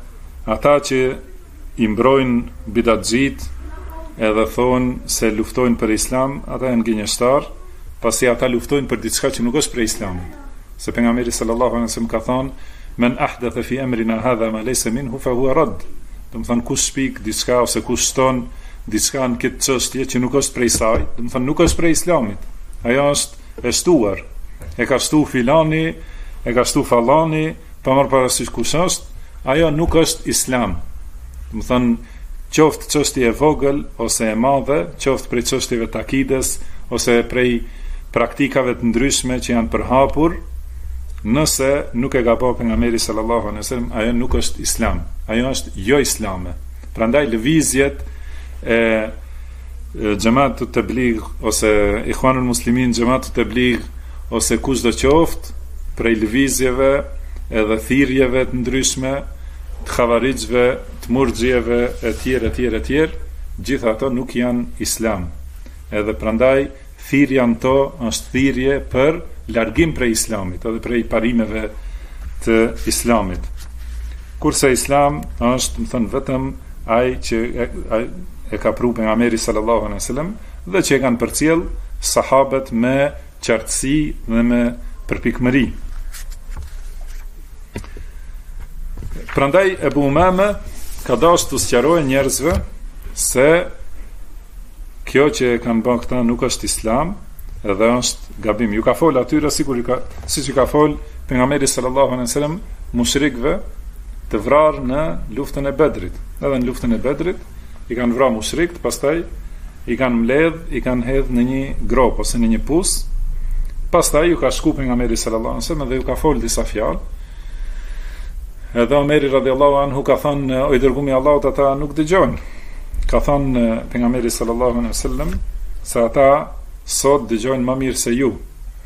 ata që i mbrojnë bidatxhit edhe thonë se luftojnë për islam, ata janë gënjeshtar, pasi ata luftojnë për diçka që nuk është për islamit. Se pejgamberi sallallahu alaihi wasallam ka thonë: "Men ahdatha fi amrina hadha ma laysa minhu fa huwa radd." Do të thonë kush shpik diçka ose kush shton diçka në këtë çështje që nuk është prej saj, do të thonë nuk është prej islamit. Ajo është e shtuar. E ka shtu filani, e ka shtu fallani, pa marrë parasysh kush është, ajo nuk është islam. Do të thonë qoftë çështje e vogël ose e madhe, qoftë prej çështjeve të akides ose prej praktikave të ndryshme që janë përhapur, nëse nuk e ka bërë pejgamberi sallallahu alaihi wasallam, ajo nuk është islam. Ajo është jo islame. Prandaj lëvizjet e Xhamat Tabligh ose Ikhwanul Muslimin, Xhamat Tabligh ose kushdo qoftë prej lëvizjeve edhe thirrjeve të ndryshme të xhavarixhve, të murxhieve e tjerë, gjitha ato nuk janë islam. Edhe prandaj thirrja to është thirrje për largim prej islamit edhe prej parimeve të islamit. Kurse islam është, më thënë, vetëm ai që e ka pru pejgamberi sallallahu alaihi wasallam dhe që e kanë përcjell sahabët me qartësi dhe me përpikmëri. Prandaj Ebu Umame ka dashur të sqarojë njerëzve se kjo që kanë bërë këta nuk është islam, edhe është gabim. Ju ka fol atyre siç i ka fol pejgamberi sallallahu alaihi wasallam mushrikëve të vrarë në luftën e Bedrit. Edhe në luftën e Bedrit i kanë vrarë mushrikët, pastaj i kanë mbledh, i kanë hedhë në një grop ose në një pus. Pastaj ju ka shku pejgamberi sallallahu alaihi wasallam dhe ju ka fol disa fjalë. Edhe Omeri radhiyallahu anhu ka thënë: "O i dërguari i Allahut, ata nuk dëgjojnë." Ka thënë pejgamberi sallallahu alaihi wasallam se ata sot dëgjojnë më mirë se ju.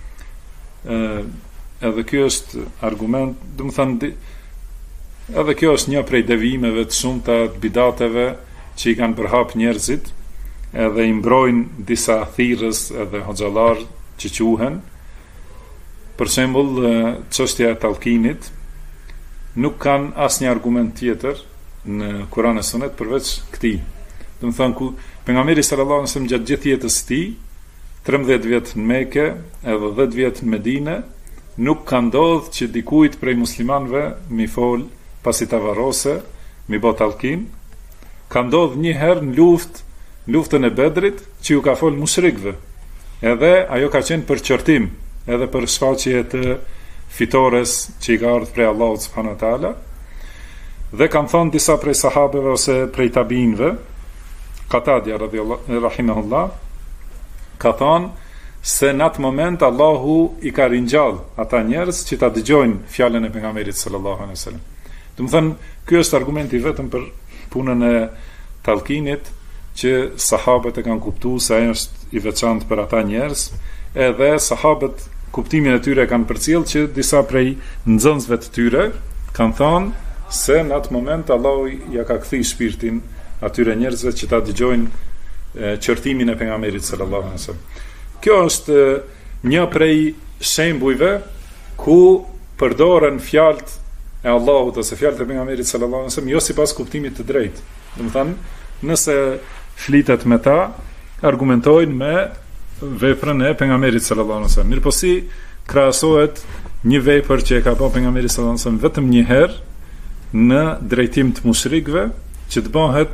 Edhe kjo është argument, do të thënë, edhe kjo është një prej devijimeve të shumta të bidateve që i kanë përhap njerëzit, edhe i mbrojnë disa thirrës edhe hoxhallar që quhen. Për shembull, çështja e tallkinit nuk kanë asnjë argument tjetër në Kur'an e Sunet përveç këtij. Do të thonë, ku pejgamberi sallallahu alajhi wasallam gjatë gjithë jetës së tij, 13 vjet në Mekë edhe 10 vjet në Medinë, nuk ka ndodhur që dikujt prej muslimanëve mi fol pasi ta varrose, mi bë tallkin. Ka ndodhur një herë në luftën e Bedrit që ju ka fol mushrikëve. Edhe ajo ka qenë për qortim, edhe për shfaqje të fitores që i ka ardhur prej Allahut subhanahu wa taala. Dhe kanë thonë disa prej sahabeve ose prej tabiinëve, Qatadia rahimahullah, ka thonë se në atë moment Allahu i ka ringjall ata njerëz që ta dëgjojnë fjalën e pejgamberit sallallahu alaihi wasallam. Do të thënë, ky është argumenti vetëm për punën e tallkinit, që sahabët e kanë kuptuar se ai është i veçantë për ata njerëz, edhe sahabët kuptimin e tyre kanë përcjell që disa prej nxënësve të tyre kanë thënë se në atë moment Allahu ja ka kthyer shpirtin atyre njerëzve që ta dëgjojnë qortimin e pejgamberit sallallahu alaihi wasallam. Kjo është një prej shembujve ku përdoren fjalët e Allahut ose fjalët e pejgamberit sallallahu alaihi wasallam jo sipas kuptimit të drejtë. Do të thënë, nëse flitet me ta, argumentojnë me veprën e pejgamberit sallallahu alaihi wasallam. Mirë po si krahasohet një vepër që e ka bërë pejgamberi sallallahu alaihi wasallam vetëm një herë në drejtim të mushrikëve, që të bëhet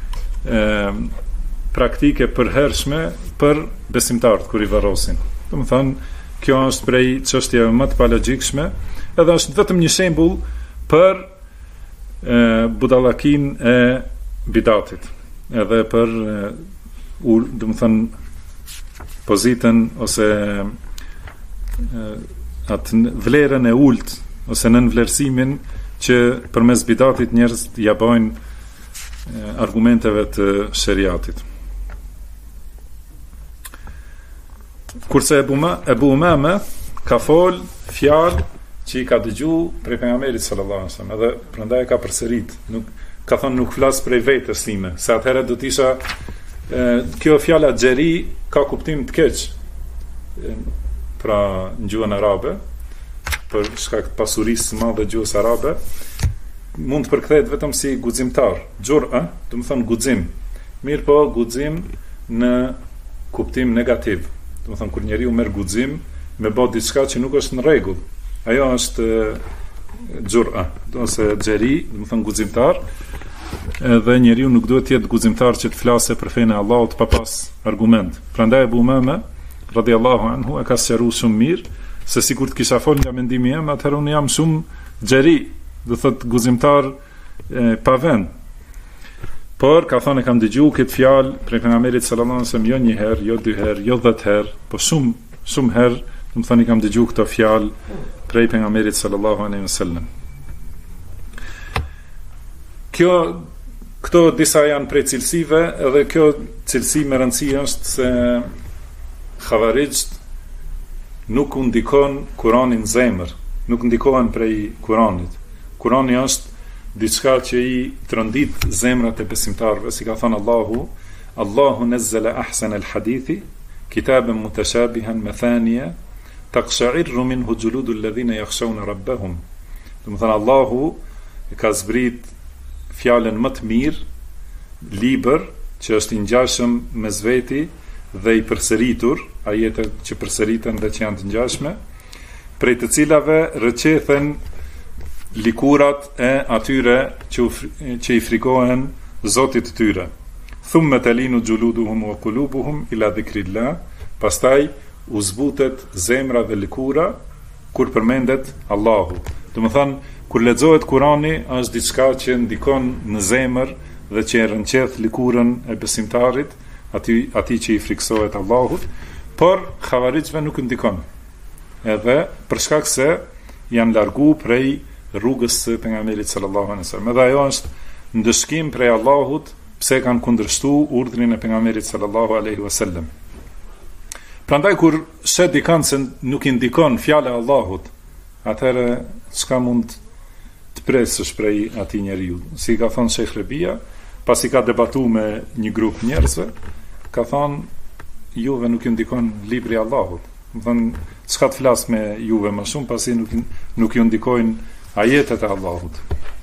praktike përhershme për besimtarët kur i varrosin. Do të thonë, kjo është prej çështjeve më të palogjikshme, edhe është vetëm një shembull për budallakin e bidatit, edhe për do të thonë pozitën ose atë vlerën e ulët ose nënvlerësimin që përmes bidatit njerëzit ja bojnë argumenteve të shariatit. Kurse Ebu Umame ka fol fjalë që i ka dëgju prej pejgamberit sallallahu alaihi wasallam, edhe prandaj e ka përsërit. Nuk ka thënë nuk flas prej vetes time, se atëherë do të isha kjo fjala xheri ka kuptim të keq. Pra në gjuhën arabe, për shkak të pasurisë së madhe gjuhës arabe, mund të përkthehet vetëm si guximtar. Xhur'a, do të thonë guxim. Mirë po, guxim në kuptim negativ. Do të thonë kur njeriu merr guxim me bë diçka që nuk është në rregull. Ajo është xhur'a, ose xheri, do të thonë guximtar. Edhe njeriu nuk duhet të jetë guximtar që të flasë për fenë e Allahut pa pas argument. Prandaj Abu Umame radhiyallahu anhu e ka sqaruar shumë mirë se sikur të kisha folur nga mendimi im, atëherë unë jam shumë xheri, do thot guximtar pa vend. Por ka thonë kam dëgjuar këtë fjalë prej pejgamberit sallallahu alaihi wasallam jo një herë, jo dy herë, jo 10 herë, po shumë herë, do të thonë kam dëgjuar këtë fjalë prej pejgamberit sallallahu alaihi wasallam. Këto disa janë prej cilësive, edhe kjo cilësi me rëndësi është se Khawarijt nuk u ndikon Kur'anin zemër, nuk ndikohen prej Kur'anit. Kur'ani është diçka që i trondit zemrat e besimtarëve, si ka thënë Allahu nazzala ahsana al-hadithi kitaban mutashabihan mathaniya taqsha'irru minhu juludul ladhina yakhshawna rabbahum. Do të thonë Allahu ka zbrit fjalën më të mirë, libër që është i ngjashëm mes veti dhe i përsëritur, ajete që përsëriten dhe që janë të ngjashme, prej të cilave rrëqethen likurat e atyre që i frikohen Zotit të tyre. Thumma talinu juluduhum wa qulubuhum ila dhikrillah, pastaj u zbutet zemra dhe likura kur përmendet Allahu. Do të thonë kur lexohet Kurani është diçka që ndikon në zemër dhe që e rënqeth likurën e besimtarit, atij që i friksohet Allahut, por Khawarijve nuk ndikon. Edhe për shkak se janë largu prej rrugës së pejgamberit sallallahu alaihi wasallam. Edhe ajo është ndëshkim prej Allahut pse kanë kundërshtuar urdhrin e pejgamberit sallallahu alaihi wasallam. Prandaj kur shet dikant se nuk i ndikon fjala e Allahut, atëherë çka mund të presësh prej atij njeriu? Si ka thënë Sheikh Rabia, pasi ka debatuar me një grup njerëzve, ka thënë juve nuk ju ndikon libri i Allahut. Do të thonë çka të flas me juve më shumë pasi nuk ju ndikojnë ajetet e Allahut.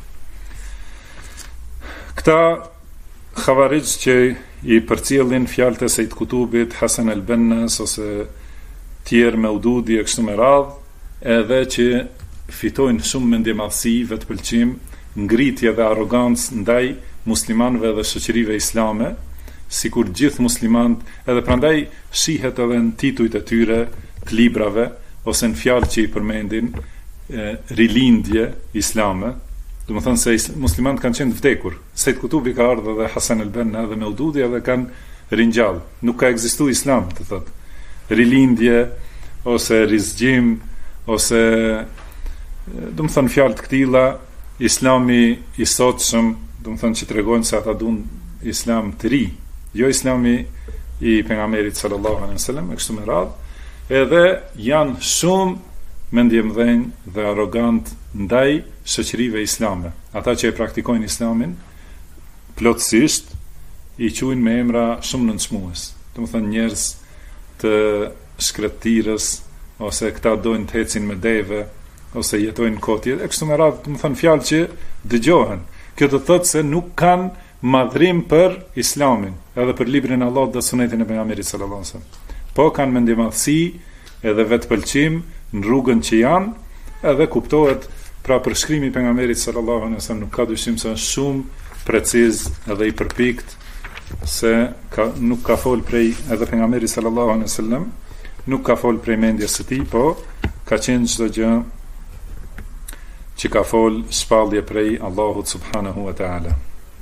Këta Khawarij që i përcjellin fjalët e Said Kutubit, Hasan al-Bannas ose tjerë me ududi e kështu me radhë, edhe që fitojnë shumë mendjemadhësi, vetpëlqim, ngritje dhe arrogancë ndaj muslimanëve dhe shoqërive islame, sikur gjithë muslimanët, edhe prandaj shihet edhe në titujt e tyre të librave ose në fjalë që i përmendin rilindje islame. Do të thonë se muslimanët kanë qenë vdekur. Said Kutubi ka ardhur dhe Hasan al-Banna dhe Meududi edhe kanë ringjall. Nuk ka ekzistuar islam, të thotë. Rilindje ose rizgjim ose do të thonë fjalë të këtilla, islami i sotshëm, do të thonë që tregojnë se ata duan islam të ri, jo islami i pejgamberit sallallahu alaihi wasallam, e kështu me radhë, edhe janë shumë mendjemdhenj dhe arrogant ndaj shoqërive islame. Ata që e praktikojnë islamin plotësisht i quajnë me emra shumë nënçmues. Do të thonë njerëz të shkrettirës, ose këta dojnë të ecin me deve, ose jetojnë kotje, e kështu me radhë, do të thonë fjalë që dëgjohen. Kjo do të thotë se nuk kanë madhrim për islamin, edhe për librin e Allahut dhe sunetin e pejgamberit sallallahu alaihi wasallam. Po kanë mendjemadhësi edhe vetpëlqim në rrugën që janë, edhe kuptohet pra përshkrimi i pejgamberit sallallahu alaihi wasallam nuk ka dyshim se është shumë preciz edhe i përpikt, se nuk ka fol prej edhe pejgamberi sallallahu alaihi wasallam nuk ka fol prej mendjes së tij, po ka qenë çdo gjë që ka fol shpallje prej Allahut subhanahu wa taala.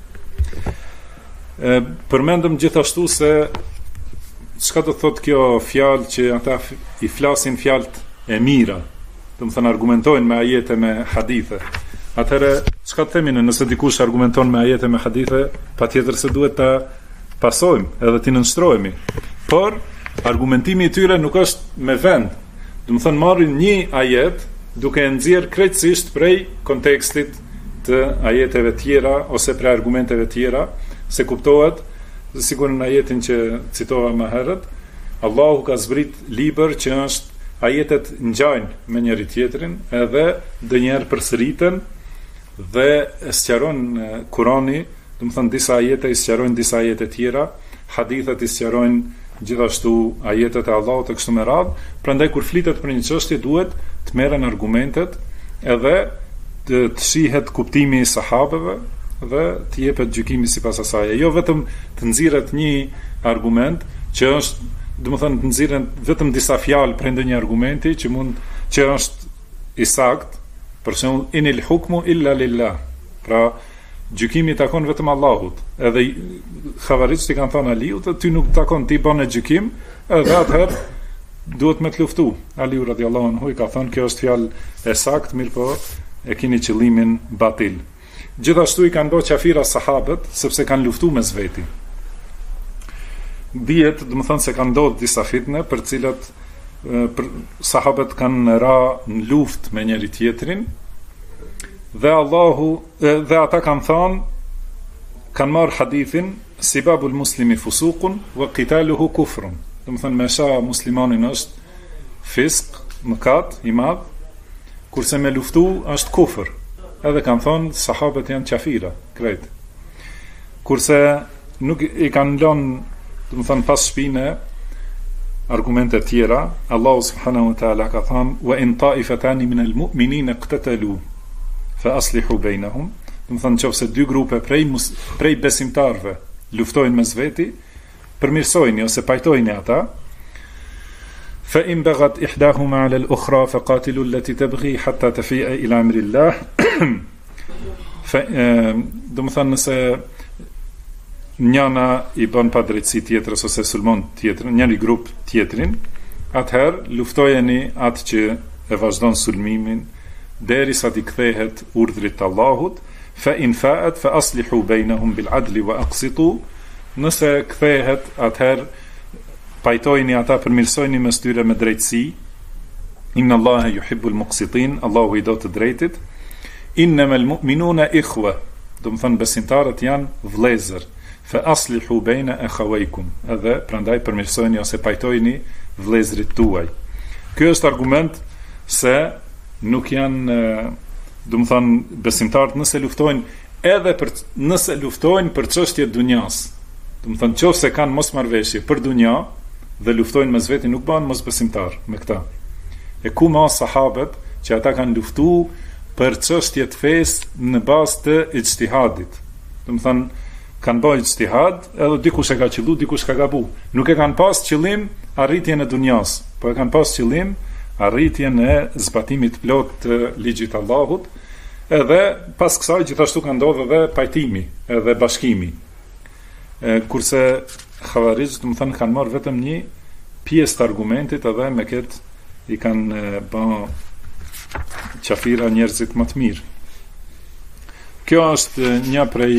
Përmendëm gjithashtu se çka do thot kjo fjalë që ata i flasin fjalët e mira, do të thënë argumentojnë me ajete me hadithe. Atëherë çka të themi nëse dikush argumenton me ajete me hadithe, patjetër se duhet ta pasojmë edhe t'i nënshtrohemi. Por argumentimi i tyre nuk është me vend. Do të thënë marrin një ajet duke e nxjerr krejtësisht prej kontekstit të ajeteve tjera ose prej argumenteve tjera, se kuptohet, sikur në ajetin që citova më herët, Allahu ka zbrit libër që është ajetet ngjajnë me njëri tjetrin, edhe ndonjëherë përsëriten dhe sqaron Kurani, do të thënë disa ajete i sqarojnë disa ajete tjera, hadithet i sqarojnë gjithashtu ajetet e Allahut e kështu me radhë. Prandaj kur flitet për një çështje duhet të merren argumentet edhe të shihet kuptimi i sahabeve dhe të jepet gjykimi sipas asaj. Jo vetëm të nxirret një argument që është, do të thënë, të nxirren vetëm disa fjalë për ndonjë argumenti që është i saktë, për shembull inil hukmu illa lillah. Pra gjykimi takon vetëm Allahut. Edhe xhavarixti kanë thënë Aliut, ty nuk takon, ti bën gjykim, edhe atëherë duhet me të luftu. Aliu radiallahu anhu i ka thënë kjo është fjalë e saktë, mirë po e keni qëllimin batil. Gjithashtu i kanë bërë qafira sahabët sepse kanë luftu mes veti. Dihet, do të thënë se kanë ndodhur disa fitne për cilat sahabët kanë ra në luftë me njëri tjetrin dhe ata kanë thënë, kanë marrë hadithin sibabul muslimi fusuqun wa qitaluhu kufrun. Do të thënë mesha muslimanin është fisk, mëkat i madh, kurse me luftu është kufër. Edhe kanë thonë sahabët janë qafira, krejt. Kurse nuk i kanë lënë, do të thënë pas shpine argumente tjera, Allahu subhanahu wa taala ka thënë wa in ta'ifatani min al-mu'minina iqtatalu fa aslihu bainahum. Do të thënë nëse dy grupe prej besimtarëve luftojnë mes veti, përmirësojini ose pajtojini ata. Fa in baghat ihdahuma 'ala al-ukhra faqatilu allati tabghi hatta tafi'a ila amri Allah. Do të thënë nëse njëna i bën pa drejtësi tjetrës ose sulmon tjetrën, njëri grup tjetrin, atëherë luftojeni atë që e vazhdon sulmimin derisa t'i kthehet urdhrit të Allahut. Fa in fa'at fa aslihu bainahum bil 'adli wa aqsitu. Nëse kthehet, atëherë pajtojni ata, përmirësojni mes tyre me drejtësi. Inna Allaha yuhibbul muqsitin, Allahu i do të drejtit. Innamal mu'minuna ikhwa, do të thënë besimtarët janë vëllezër. Fa aslihu baina akhawaykum, edhe prandaj përmirësojni ose pajtojni vëllezërit tuaj. Ky është argument se nuk janë, do të thënë besimtarët nëse luftojnë për çështje dunjas. Do të thënë nëse kanë mosmarrveshje për dunja dhe luftojnë mes veti, nuk bëhen mosbesimtar me këta. E ku ma sahabët që ata kanë luftu për çështje të fesë në bazë të ijtihadit. Do të thënë kanë bërë ijtihad, edhe dikush e ka qellu, dikush ka gabu. Nuk e kanë pas qëllim arritjen e dunjas, po e kanë pas qëllim arritjen e zbatimit plot të ligjit Allahut. Edhe pas kësaj gjithashtu ka ndodhur edhe pajtimi, edhe bashkimi. Kurse xhavarixht, do të thënë, kanë marrë vetëm një pjesë të argumentit edhe me këtë i kanë bërë qafira njerëzit më të mirë. Kjo është një prej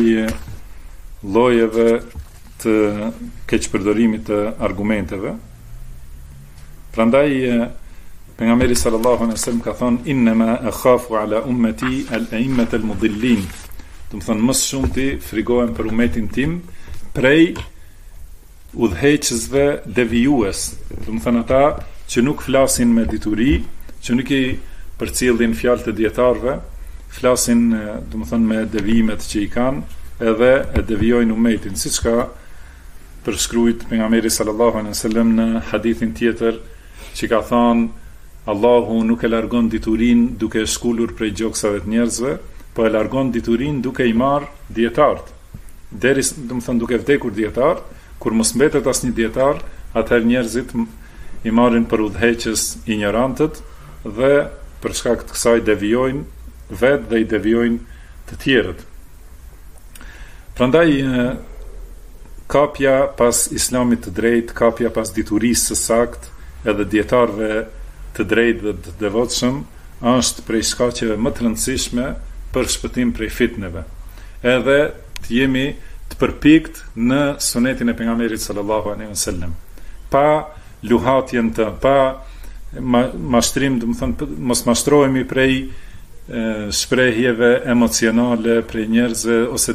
llojeve të keqpërdorimit të argumenteve. Prandaj pejgamberi sallallahu alaihi wasallam ka thonë inma akhafu ala ummati al-a'immat al-mudillin. Do të thonë më shumë ti frigohem për umetin tim prej udhëheqësve devijues. Do të thonë ata që nuk flasin me dituri, që nuk i përcjellin fjalë të dietarëve, flasin, do të thonë, me devijimet që i kanë, edhe e devijojnë umetin, siç ka përshkruajtur pejgamberi sallallahu alaihi wasallam në hadithin tjetër, që ka thënë Allahu nuk e largon diturin duke e shkullur prej gjoksave të njerëzve, po e largon diturin duke i marr dietarët. Deri, do të thonë, duke vdekur dietarët, kur mos mbetet asnjë dietar, atëherë njerëzit i marrin për udhëheqës ignorantët dhe për shkak të kësaj devijojnë vetë dhe i devijojnë të tjerët. Prandaj kapja pas islamit të drejtë, kapja pas diturisë së saktë, edhe dietarëve të drejtë dhe të devotshëm është prej shkaqeve më të rëndësishme për shpëtim prej fitneve. Edhe të jemi të përpikt në sunetin e pejgamberit sallallahu alaihi wasallam. Pa luhatjen të, pa mashtrim, do të thonë mos mashtrohemi prej shprehjeve emocionale prej njerëzve ose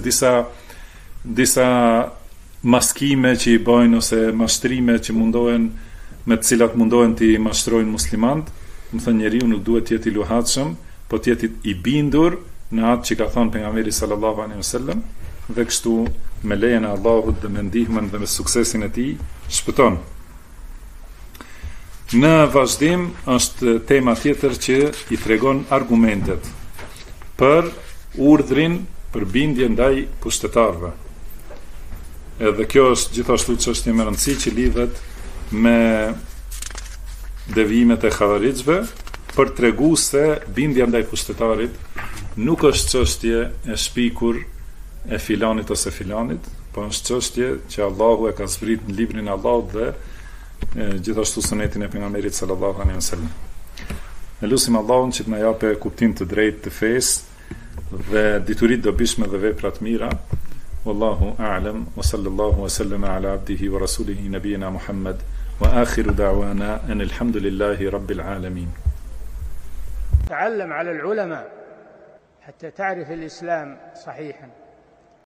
disa maskime që i bojnë ose mashtrime që mundohen me të cilat mundohen të mashtrojnë muslimanët. Do të thonë njeriu nuk duhet të jetë i luhatshëm, po të jetë i bindur në atë që ka thënë pejgamberi sallallahu alaihi wasallam, dhe kështu me lejen e Allahut dhe me ndihmën dhe me suksesin e tij shpëton. Në vazhdim është tema tjetër që i tregon argumentet për urdhrin për bindje ndaj pushtetarëve. Edhe kjo është gjithashtu çështje me rëndësi që lidhet me devijimet e xhavarixhve, për tregu se bindja ndaj pushtetarit nuk është çështje e shpikur e filanit ose filanit, po është çështje që Allahu e ka zbrit në librin e Allahut dhe gjithashtu sunetin e pejgamberit sallallahu alaihi wasallam. Ne lutim Allahun që të na japë kuptim të drejtë të fesë dhe dituritë dobishme dhe vepra të mira. Wallahu a'lam wa sallallahu wa sallama ala abdihi wa rasulihi nabiyina Muhammad wa akhiru da'wana anil hamdulillahi rabbil alamin. تعلم على العلماء حتى تعرف الإسلام صحيحا.